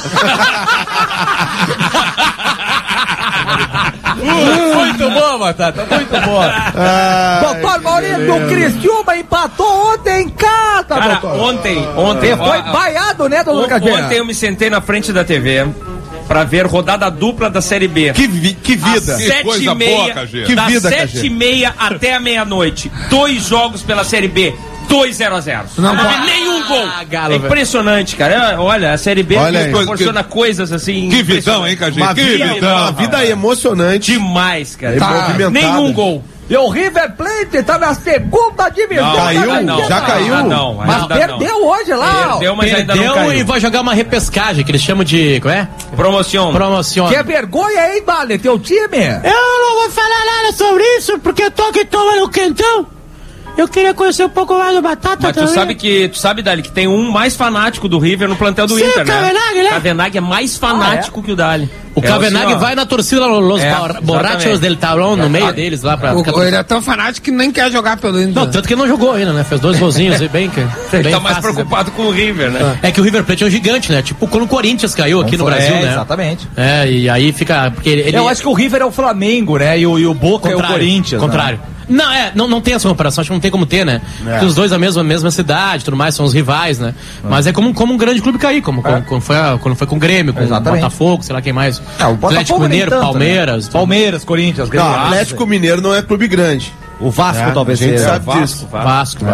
Muito boa, Batata, muito boa. Doutor Maurício, o Criciúma empatou ontem em casa, cara, doutor. Ontem. Foi vaiado, né, doutor Cadeira? Ontem eu me sentei na frente da TV pra ver rodada dupla da Série B. Que vida. Que coisa boa, Cagê. Das 7h30 até a meia-noite. 2 jogos pela Série B. 2-0-0. Não teve nenhum gol. É impressionante, cara. Olha, a Série B proporciona coisas assim. Que visão, hein, Cagê? Uma vida emocionante. Demais, cara. Movimentada. Nenhum gol. E o River Plate tá na segunda divisão. Já caiu? Não, mas perdeu hoje lá. Perdeu, mas ainda não caiu. E vai jogar uma repescagem, que eles chamam de... Como é? Promoção. Que vergonha, hein, Bale, teu time? Eu não vou falar nada sobre isso, porque eu tô aqui tomando quentão. Eu queria conhecer um pouco mais do Batata. Mas tu sabe, Dali, que tem um mais fanático do River no plantel do Inter, né? Kavenaghi, né? Kavenaghi é mais fanático que o Dali. O Kavenaghi vai na torcida Los Borrachos del Tablón, no meio deles lá pra... Ele é tão fanático que nem quer jogar pelo Inter. Não, tanto que ele não jogou ainda, né? Fez 2 golzinhos aí, bem ele tá mais preocupado com o River, né? É que o River Plate é um gigante, né? Tipo quando o Corinthians caiu aqui no Brasil, né? Exatamente. E aí fica... Porque ele... Eu acho que o River é o Flamengo, né? E o Boca é o Corinthians. Contrário. Né? Não tem essa comparação, acho que não tem como ter, né? Porque os dois da mesma cidade, tudo mais, são os rivais, né? Mas é como um grande clube cair, quando foi com o Grêmio, com o Botafogo, sei lá quem mais. O Atlético Mineiro, tanto, Palmeiras. Né? Palmeiras, Corinthians, Grêmio. Não, Atlético Mineiro não é clube grande. O Vasco talvez seja. Sabe disso. Vasco.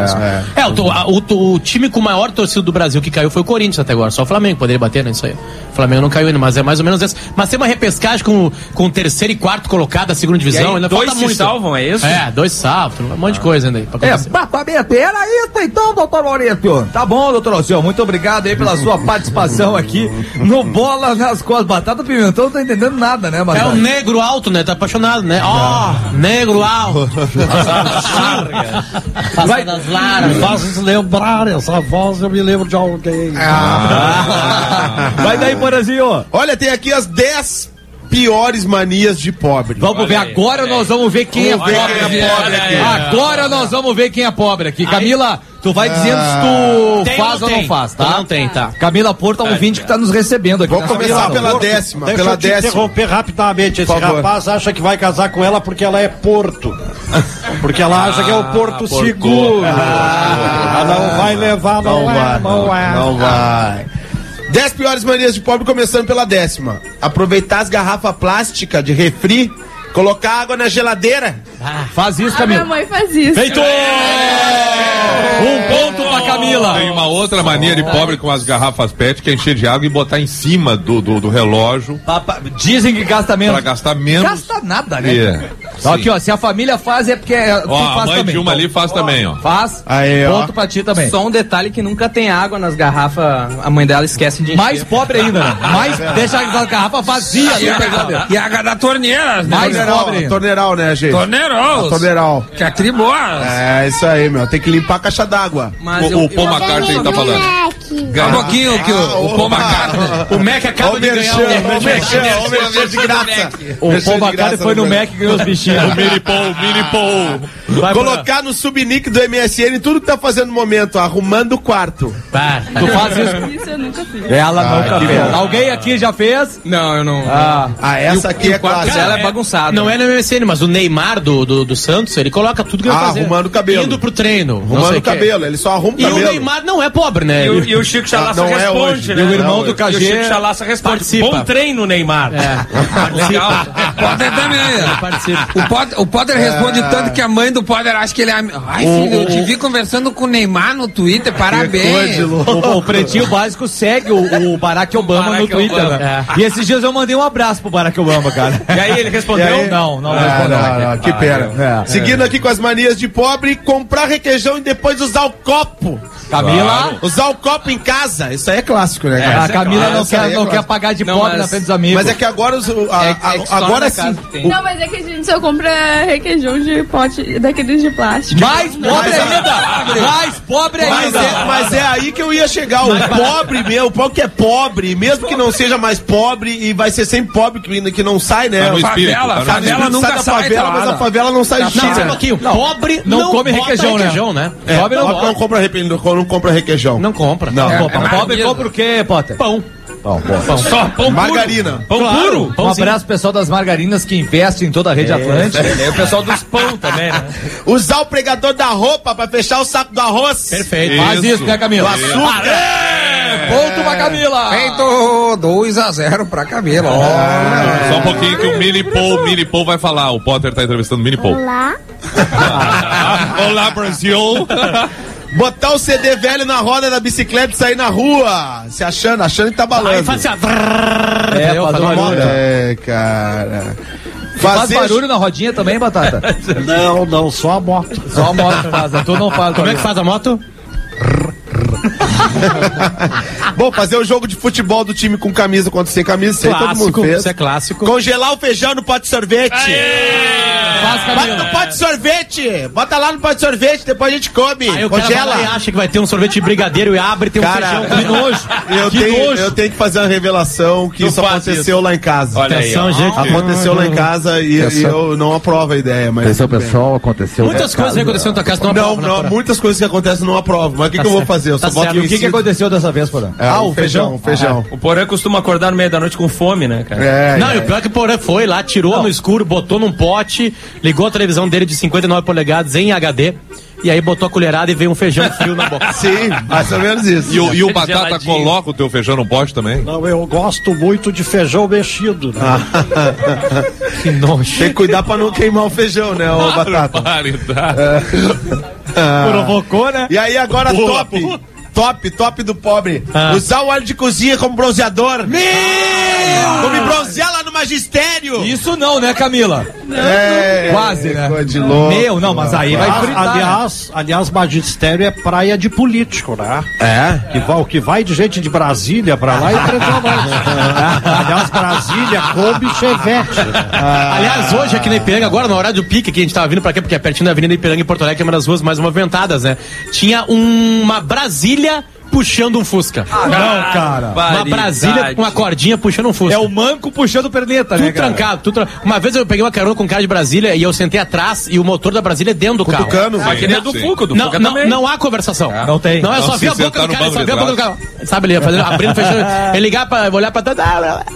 O time com maior torcida do Brasil que caiu foi o Corinthians até agora. Só o Flamengo poderia bater nisso aí. O Flamengo não caiu ainda, mas é mais ou menos isso. Mas tem uma repescagem com o terceiro e quarto colocado da segunda divisão. Ainda 2 falta muito. salvam, é isso? 2 salvam. Um monte de coisa ainda aí. Era isso então, doutor Maurício. Tá bom, doutor Alceu. Muito obrigado aí pela sua participação aqui no Bola nas Costas. Batata Pimentão não tá entendendo nada, né, Batata? É o negro alto, né? Tá apaixonado, né? Negro alto. Vai das Laras. Faz lembrar essa voz, eu me lembro de alguém. Vai daí, Porazinho. Olha, tem aqui as 10 piores manias de pobre. Vamos ver, agora nós vamos ver quem é pobre aqui. Agora nós vamos ver quem é pobre aqui. Camila, tu vai dizendo se tu faz ou não faz, tá? Não tem, tá. Camila Porto é um ouvinte que tá nos recebendo aqui. Vamos começar pela 10ª. Deixa eu te interromper rapidamente. Esse rapaz acha que vai casar com ela porque ela é Porto. Porque ela acha que é o Porto Seguro. Não vai levar, não vai. 10 piores manias de pobre, começando pela 10ª. Aproveitar as garrafas plásticas de refri, colocar água na geladeira. Faz isso, Camila. Minha mãe faz isso. Feito! 1 ponto pra Camila. Tem uma outra mania de pobre com as garrafas PET, que é encher de água e botar em cima do relógio. Dizem que gasta menos. Pra gastar menos. Gasta nada, né? Aqui, ó, se a família faz é porque tu faz a mãe também. de uma ali faz também, ó. Faz, aí, ponto pra ti também. Só um detalhe que nunca tem água nas garrafas, a mãe dela esquece de encher. Mais pobre ainda, né? Deixa a garrafa vazia. E a água da torneira. Mais pobre. Torneiral, né, gente? Torneiral. Que é tribos. É, isso aí, meu. Tem que limpar a caixa d'água. O Paul McCartney tá falando. Um pouquinho que o Paul McCartney. O Mac acaba de ganhar o merchan de graça. O Paul McCartney foi no Mac e ganhou os bichinhos. O mini Paul. Colocar no subnick do MSN tudo que tá fazendo no momento, arrumando o quarto. Tu faz isso? Isso eu nunca fiz. Ela nunca fez. Alguém aqui já fez? Não, eu não. Essa aqui é clássica. Ela é bagunçada. Não é no MSN, mas o Neymar do Santos, ele coloca tudo que vai fazer. Arrumando o cabelo. Indo pro treino. Arrumando o cabelo, ele só arruma o cabelo. E o Neymar não é pobre, né? E o Chico Chalaça responde, né? E o irmão do KG. E o Chico Chalaça responde. Participa. Bom treino, Neymar. Legal. Potter também. O Potter responde tanto que a mãe do Potter acha que ele é amigo. Ai, filho, eu te vi conversando com o Neymar no Twitter, parabéns. O Pretinho Básico segue o Barack Obama no Twitter, né? E esses dias eu mandei um abraço pro Barack Obama, cara. E aí ele respondeu? Não respondeu. Que pena. Seguindo aqui com as manias de pobre, comprar requeijão e depois usar o copo. Camila? Usar o copo em casa. Isso aí é clássico, né? A Camila não quer pagar de pobre na frente dos amigos. Mas é que agora agora sim. Não, mas é que a gente só eu compro requeijão de pote, daqueles de plástico. Mais pobre ainda! Mais pobre ainda! Mas é aí que eu ia chegar. O pobre mesmo, o pobre que é pobre, mesmo que não seja mais pobre, e vai ser sempre pobre que não sai, né? A favela nunca sai, favela, mas a favela não sai de Não, um pouquinho. Pobre não come requeijão, né? Pobre não compra requeijão. Não compra. Não, pobre compra o quê, Potter? Pão. Só pão margarina. Pão puro. Um abraço pro pessoal das margarinas que investem em toda a rede Atlântica. É o pessoal dos pão também, né? Usar o pregador da roupa pra fechar o saco do arroz. Perfeito. Faz isso, né, Camila? Açúcar. Ponto pra Camila. Feito 2-0 pra Camila. Só um pouquinho que o Mini Paul vai falar. O Potter tá entrevistando o Mini Paul. Olá. Olá, Brasil. Botar o CD velho na roda da bicicleta e sair na rua. Se achando que tá balando. Aí faz assim, Faz barulho. Cara. Faz barulho na rodinha também, Batata? Não, só a moto. Só a moto faz, tu não faz. Como é que faz a moto? Bom, fazer o jogo de futebol do time com camisa contra sem camisa, isso aí todo mundo fez. Isso é clássico. Congelar o feijão no pote de sorvete. Faz, Bota no pote de sorvete. Bota lá no pote de sorvete, depois a gente come. Aí o cara congela. vai lá e acha que vai ter um sorvete de brigadeiro e abre e tem um feijão. Que nojo. Eu tenho que fazer uma revelação que isso aconteceu lá em casa. Olha aí, aconteceu lá em casa e eu não aprovo a ideia. Mas Atenção, pessoal, aconteceu. Muitas coisas que aconteceram na tua casa não muitas coisas que acontecem não aprovo. Mas o que eu vou fazer? Eu só boto E o que aconteceu dessa vez, Porã? o feijão. O Porã costuma acordar no meio da noite com fome, né, cara? E o pior é que o Porã foi lá, tirou no escuro, botou num pote, ligou a televisão dele de 59 polegadas em HD, e aí botou a colherada e veio um feijão frio na boca. Sim, mais ou menos isso. E o Batata geladinho. Coloca o teu feijão no pote também? Não, eu gosto muito de feijão mexido, né? Que nojo. Tem que cuidar pra não queimar o feijão, né, ô Batata? Provocou, né? E aí agora top do pobre. Usar o óleo de cozinha como bronzeador. Vou me bronzear lá no magistério. Isso não, né, Camila? Quase, né? De louco. Não, mas aí vai fritar. Aliás, magistério é praia de político, né? É? Que vai de gente de Brasília pra lá e impressionante. Aliás, Brasília, Kombi, Chevette. Aliás, hoje aqui na Ipiranga, agora no horário do pique, que a gente tava vindo pra quê? Porque é pertinho da Avenida Ipiranga em Porto Alegre, que é uma das ruas mais movimentadas, né? Tinha uma Brasília puxando um Fusca. Não, cara. Uma Brasília com uma cordinha puxando um Fusca. É o manco puxando o perneta, né, cara? Trancado, Uma vez eu peguei uma carona com um cara de Brasília e eu sentei atrás e o motor da Brasília é dentro do carro. Aquele do Fuca, não há conversação. Não tem. Não, eu só vi a boca do cara, só vi a boca do cara. Sabe, ele ia fazendo, abrindo, fechando. Ele ligar pra olhar pra trás.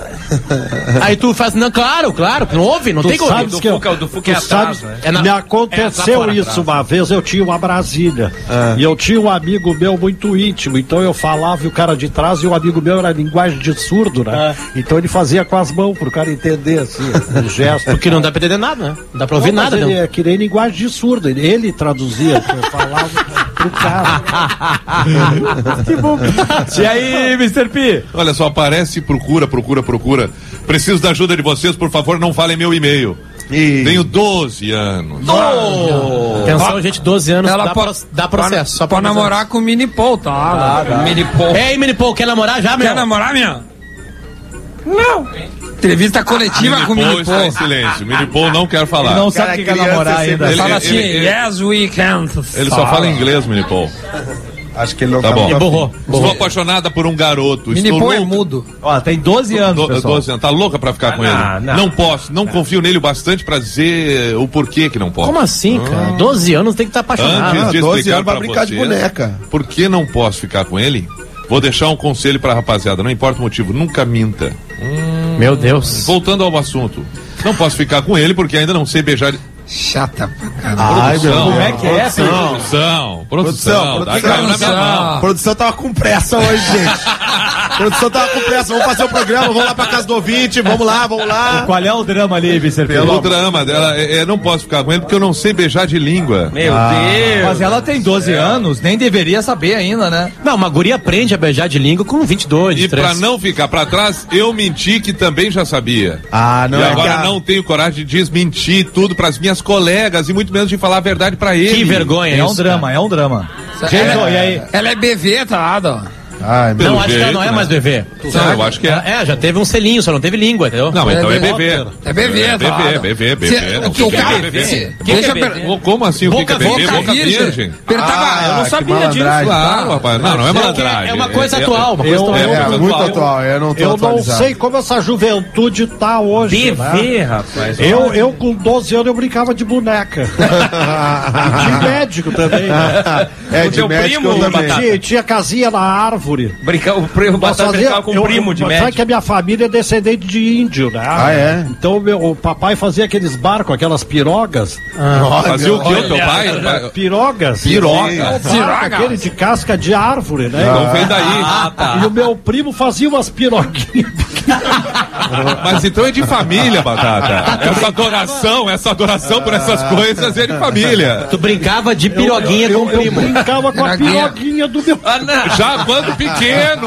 Aí tu faz, não, claro, não ouve, não tem como ouvir. Do Fuca é atrás, né? Me aconteceu isso uma vez, eu tinha uma Brasília. E eu tinha um amigo meu muito íntimo, então eu falava e o cara de trás, e o amigo meu era linguagem de surdo, né? Então ele fazia com as mãos pro cara entender, assim, o gesto. Porque não dá pra entender nada, né? Não dá pra ouvir nada. Ele é que nem linguagem de surdo, ele traduzia o que eu falava pro cara. Que bom. E aí, Mr. P? Olha só, aparece, procura. Preciso da ajuda de vocês, por favor, não falem meu e-mail. Tenho 12 anos. Atenção, gente, 12 anos dá processo. Só pra namorar com o Mini Paul, tá? Mini Paul. Ei, Mini Paul, quer namorar já, meu? Quer namorar, minha? Não. Entrevista coletiva com o Mini Paul. Está em silêncio. Mini Paul não quer falar. Ele não sabe o que quer namorar ainda. Ele fala assim, yes, we can. Ele só fala inglês, Mini Paul. Acho que ele não tá bom. Borrou. Estou apaixonada por um garoto. Mini Paul é mudo. Ó, tem 12 anos, pessoal. 12 anos. Tá louca pra ficar com ele? Não posso. Não confio nele o bastante pra dizer o porquê que não posso. Como assim, cara? 12 anos tem que estar apaixonado. Antes de 12 anos pra vai brincar de boneca. Por que não posso ficar com ele? Vou deixar um conselho pra rapaziada. Não importa o motivo. Nunca minta. Meu Deus. Voltando ao assunto. Não posso ficar com ele porque ainda não sei beijar... Chata pra caralho. Como é que é? Produção. Produção tava com pressa hoje, gente. Produção tava com pressa. Vamos fazer o programa, vamos lá pra casa do ouvinte. Vamos lá. Qual é o drama ali, Mr. P? O drama dela não posso ficar com ele porque eu não sei beijar de língua. Meu Deus. Mas ela tem 12 anos, nem deveria saber ainda, né? Não, uma guria aprende a beijar de língua com 22, E 23. pra não ficar pra trás, eu menti que também já sabia. Não e agora não tenho coragem de desmentir tudo pras minhas colegas e muito menos de falar a verdade pra ele. Que vergonha. É um drama. E aí? Ela é BV, tá? Ai, não, acho que ela não é mais bebê. Não, eu acho que é. É, já teve um selinho, só não teve língua, entendeu? Não, então é bebê. É bebê, Como assim? O que é bebê? Boca virgem? Eu não sabia disso. Claro, rapaz. Não é malandragem. É uma coisa atual. É muito atual. Eu não tô atualizado. Não sei como essa juventude tá hoje. Bebê, rapaz. Eu com 12 anos eu brincava de boneca. De médico também. É, de médico também. Tinha casinha na árvore. O Batata brincava com o primo de médico. Sabe que a minha família é descendente de índio, né? Ah, é? Então o papai fazia aqueles barcos, aquelas pirogas. Fazia o que o teu pai? Pirogas. Aquele de casca de árvore, né? Então vem daí. E o meu primo fazia umas piroguinhas. Mas então é de família, Batata. Essa adoração por essas coisas é de família. Tu brincava de piroguinha com o primo. Eu brincava com a piroguinha do meu... Já quando pequeno.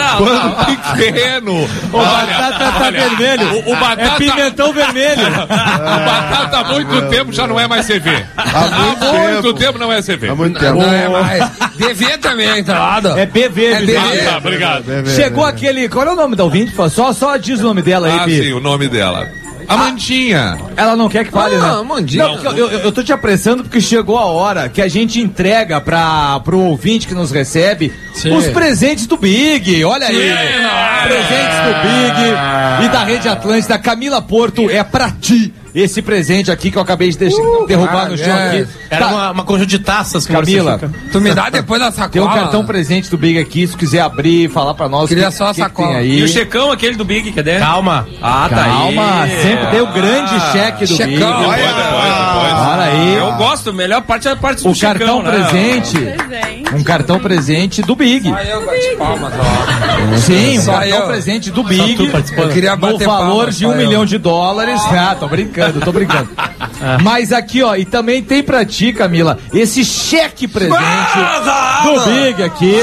Pequeno. O Batata tá vermelho. O Batata... É pimentão vermelho. O Batata há muito tempo já não é mais CV. Há muito tempo não é CV. Há muito tempo. Não é mais. BV também, tá lá. É BV. Obrigado. Chegou aquele... Qual é o nome da ouvinte? Só diz o nome dela aí, Pi. Sim, o nome dela. Amandinha. Ela não quer que fale, né? Amandinha. Não, eu tô te apressando porque chegou a hora que a gente entrega pro ouvinte que nos recebe os presentes do Big. Olha aí. Presentes do Big e da Rede Atlântida. Camila Porto, é pra ti esse presente aqui que eu acabei de derrubar no chão aqui. Era uma conjunto de taças, Camila. Tu me dá depois da sacola. Tem um cartão presente do Big aqui, se quiser abrir e falar pra nós. Queria só a sacola. E o checão aquele do Big, cadê? Calma. Tá Calma, aí. sempre tem o grande cheque do Big. Olha aí. Eu gosto, a melhor parte é a parte do o cartão checão, presente. Um cartão presente do Big. Só eu bati palmas, Sim, um cartão presente do Big. Eu queria bater no valor palmas, de $1 milhão. Tô brincando. Mas aqui, ó, e também tem pra ti, Camila, esse cheque presente do Big aqui.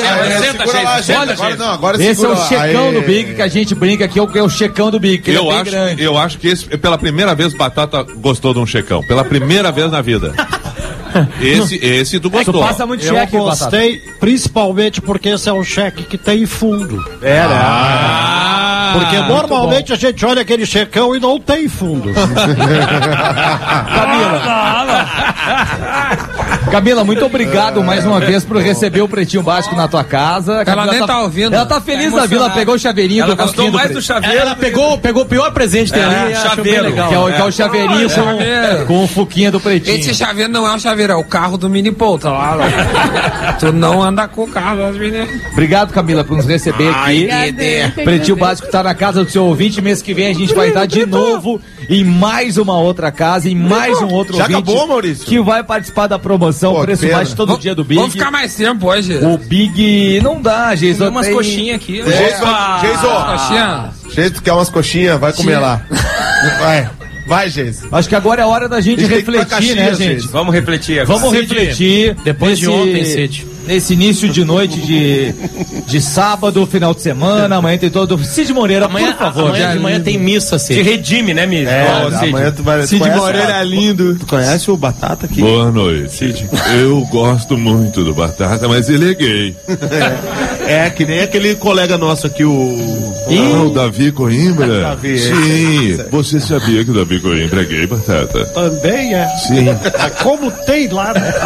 Esse é o checão do Big que a gente brinca aqui, é o checão do Big, que ele é bem grande. Eu acho que esse, pela primeira vez, Batata gostou de um checão. Pela primeira vez na vida. Esse tu gostou. Tu passa muito cheque, Eu gostei, principalmente porque esse é um cheque que tem fundo. Porque normalmente a gente olha aquele checão e não tem fundo. Camila, muito obrigado mais uma vez por receber o Pretinho Básico na tua casa. Ela nem tá ouvindo. Ela tá feliz da vida, ela pegou o chaveirinho. Ela gostou mais do chaveiro. Ela pegou o pior presente dele. Chaveiro. Que é o chaveirinho com o fuquinha do Pretinho. Esse chaveiro não é o chaveiro, é o carro do Mini Paul, tá lá. Tu não anda com o carro das meninas. Obrigado, Camila, por nos receber aqui. Pretinho Básico tá na casa do seu ouvinte. Mês que vem a gente vai estar de novo em mais uma outra casa, em mais um outro Já ouvinte. acabou, Maurício? Que vai participar da promoção Preço Baixo todo dia do Big. Vamos ficar mais tempo hoje. O Big não dá, Jason. Tem umas coxinhas aqui. Jason, quer umas coxinhas? Vai comer lá. Vai, Jason. Acho que agora é hora da gente refletir, né, gente? Vamos refletir agora. Vamos refletir. Depois de ontem, Cid. Nesse início de noite de sábado, final de semana, amanhã tem todo... Cid Moreira, por favor. Amanhã de manhã tem missa, Cid. Se redime, né, Cid? Amanhã tu vai... Cid Moreira é lindo. Tu conhece o Batata aqui? Boa noite. Cid. Eu gosto muito do Batata, mas ele é gay. Que nem aquele colega nosso aqui, o Davi Coimbra. Davi, sim. Você sabia que o Davi Coimbra é gay, Batata? Também é. Sim. Como tem lá, né?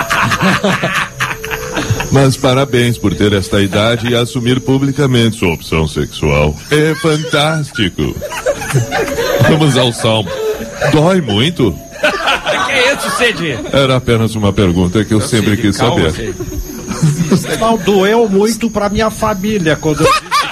Mas parabéns por ter esta idade e assumir publicamente sua opção sexual. É fantástico. Vamos ao salmo. Dói muito? Que é isso, Cid? Era apenas uma pergunta que eu sempre quis saber. Não doeu muito pra minha família quando eu...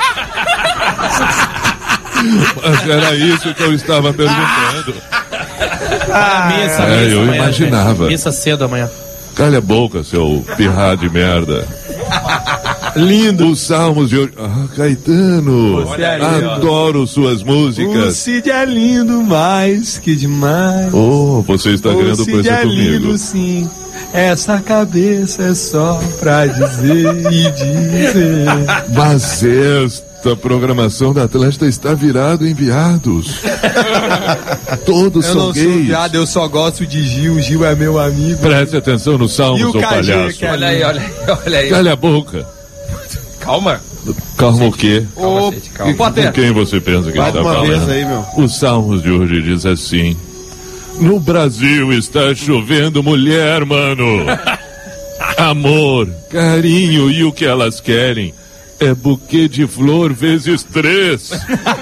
Mas era isso que eu estava perguntando. Missa eu amanhã, imaginava. Gente. Missa cedo amanhã. Calha a boca, seu pirra de merda. Lindo. Os salmos de hoje. Caetano. Adoro suas músicas. O Cid é lindo mais que demais. Oh, você está querendo coisa é comigo. Lindo, sim. Essa cabeça é só pra dizer e dizer. Mas esta programação da Atlântida está virado em viados. Todos eu são não gays. sou viado, eu só gosto de Gil. Gil é meu amigo. Preste atenção no salmo, seu palhaço. Olha aí. Calha a boca. Calma. Calma o quê? Calma, calma. Com quem você pensa que está falando? Aí, meu. Os Salmos de hoje diz assim: no Brasil está chovendo mulher, mano. Amor, carinho e o que elas querem é buquê de flor vezes 3.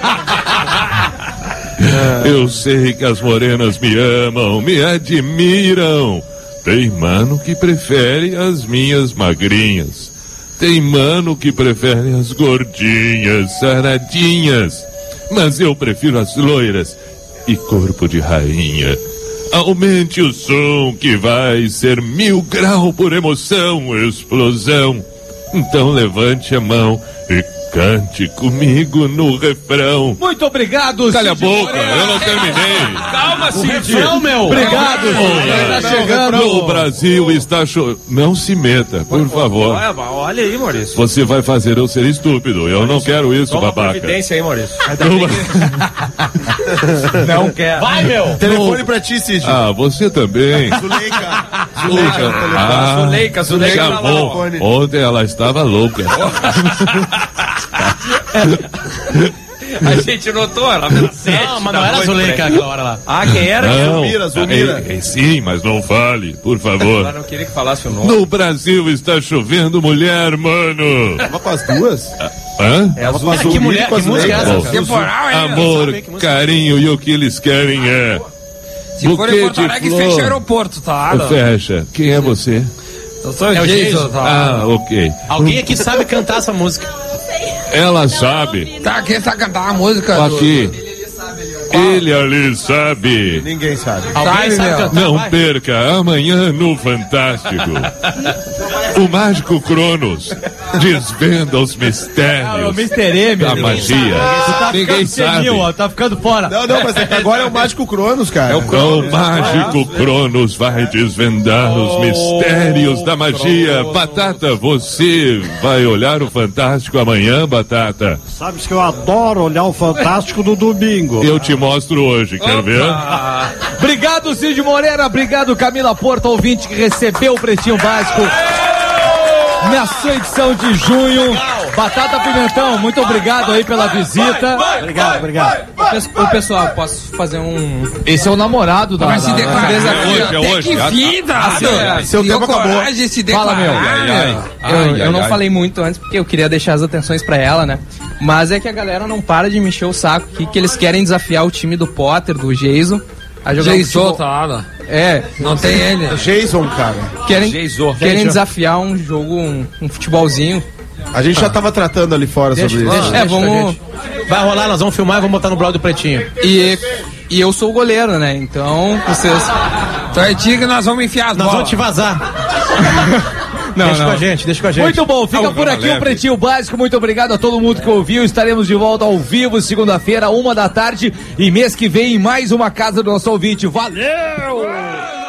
Eu sei que as morenas me amam, me admiram. Tem mano que prefere as minhas magrinhas. Tem mano que prefere as gordinhas, saradinhas. Mas eu prefiro as loiras e corpo de rainha. Aumente o som que vai ser 1000 graus por emoção, explosão. Então levante a mão e cante comigo no refrão. Muito obrigado, Cala a Cid boca, Moreira. eu não terminei. Calma, Cid. Refrão, meu. Obrigado, Cid. Tá chegando. O Brasil está Não se meta, por favor. Olha aí, Maurício. Você vai fazer eu ser estúpido. Eu não quero isso, Toma babaca. providência aí, Maurício. Não quero. Vai, meu. Telefone pra ti, Cid. Ah, você também. Zuleika. Tá bom. Ontem ela estava louca. A gente notou, ela era 7. Não, mas não era a Zuleika aquela hora lá. Ah, quem era? Não, Zulmira. sim, mas não fale, por favor. Ela não queria que falasse o nome. No Brasil está chovendo mulher, mano. Tava com as duas? Hã? Que mulher, que música é essa? Temporal, hein? Amor, carinho e o que eles querem é... Se for em Porto Alegre, fecha o aeroporto, tá? Fecha. Quem é você? Eu sou É o Jason. tá? Ah, ok. Alguém aqui sabe cantar essa música? Ela sabe. Tá, quem sabe cantar a música? Aqui. Ele ali sabe. Ninguém sabe. Alguém sabe cantar? Não Vai. perca amanhã no Fantástico. O mágico Cronos desvenda os Ah, o mistérios Mr. M. da magia. Tu tá Ninguém ficando sabe. senil, ó, tá ficando fora. Não, mas é que agora é o Mágico Cronos, cara. O mágico Cronos vai desvendar os mistérios da magia. Batata, você vai olhar o Fantástico amanhã, Batata? Sabes que eu adoro olhar o Fantástico no domingo. Eu te mostro hoje, quer ver? Obrigado, Cid Moreira. Obrigado, Camila Porto, ouvinte que recebeu o Pretinho Básico nessa edição de junho. Batata Pimentão, muito obrigado aí pela visita. Obrigado. Ô, pessoal, posso fazer um... Esse é o namorado da... Mas se declarar hoje. que vida, Seu tempo acabou. coragem se Fala, declarar. meu. Eu não falei muito antes porque eu queria deixar as atenções pra ela, né? Mas é que a galera não para de me encher o saco aqui, que eles querem desafiar o time do Potter, do Jason, a jogar Jason, futebol. tá? É, Não tem ele. Jason, cara. querem desafiar um jogo, um futebolzinho. A gente já tava tratando ali fora sobre isso. Vamos... Vai rolar, nós vamos filmar e vamos botar no blog do Pretinho. E eu sou o goleiro, né? Então, vocês... Então é dia que nós vamos enfiar as Nós bolas. vamos te vazar. Não, Deixa não. com a gente, deixa com a gente. Muito bom, fica por aqui o Pretinho Básico. Muito obrigado a todo mundo que ouviu. Estaremos de volta ao vivo segunda-feira, 1 da tarde. E mês que vem, mais uma casa do nosso ouvinte. Valeu!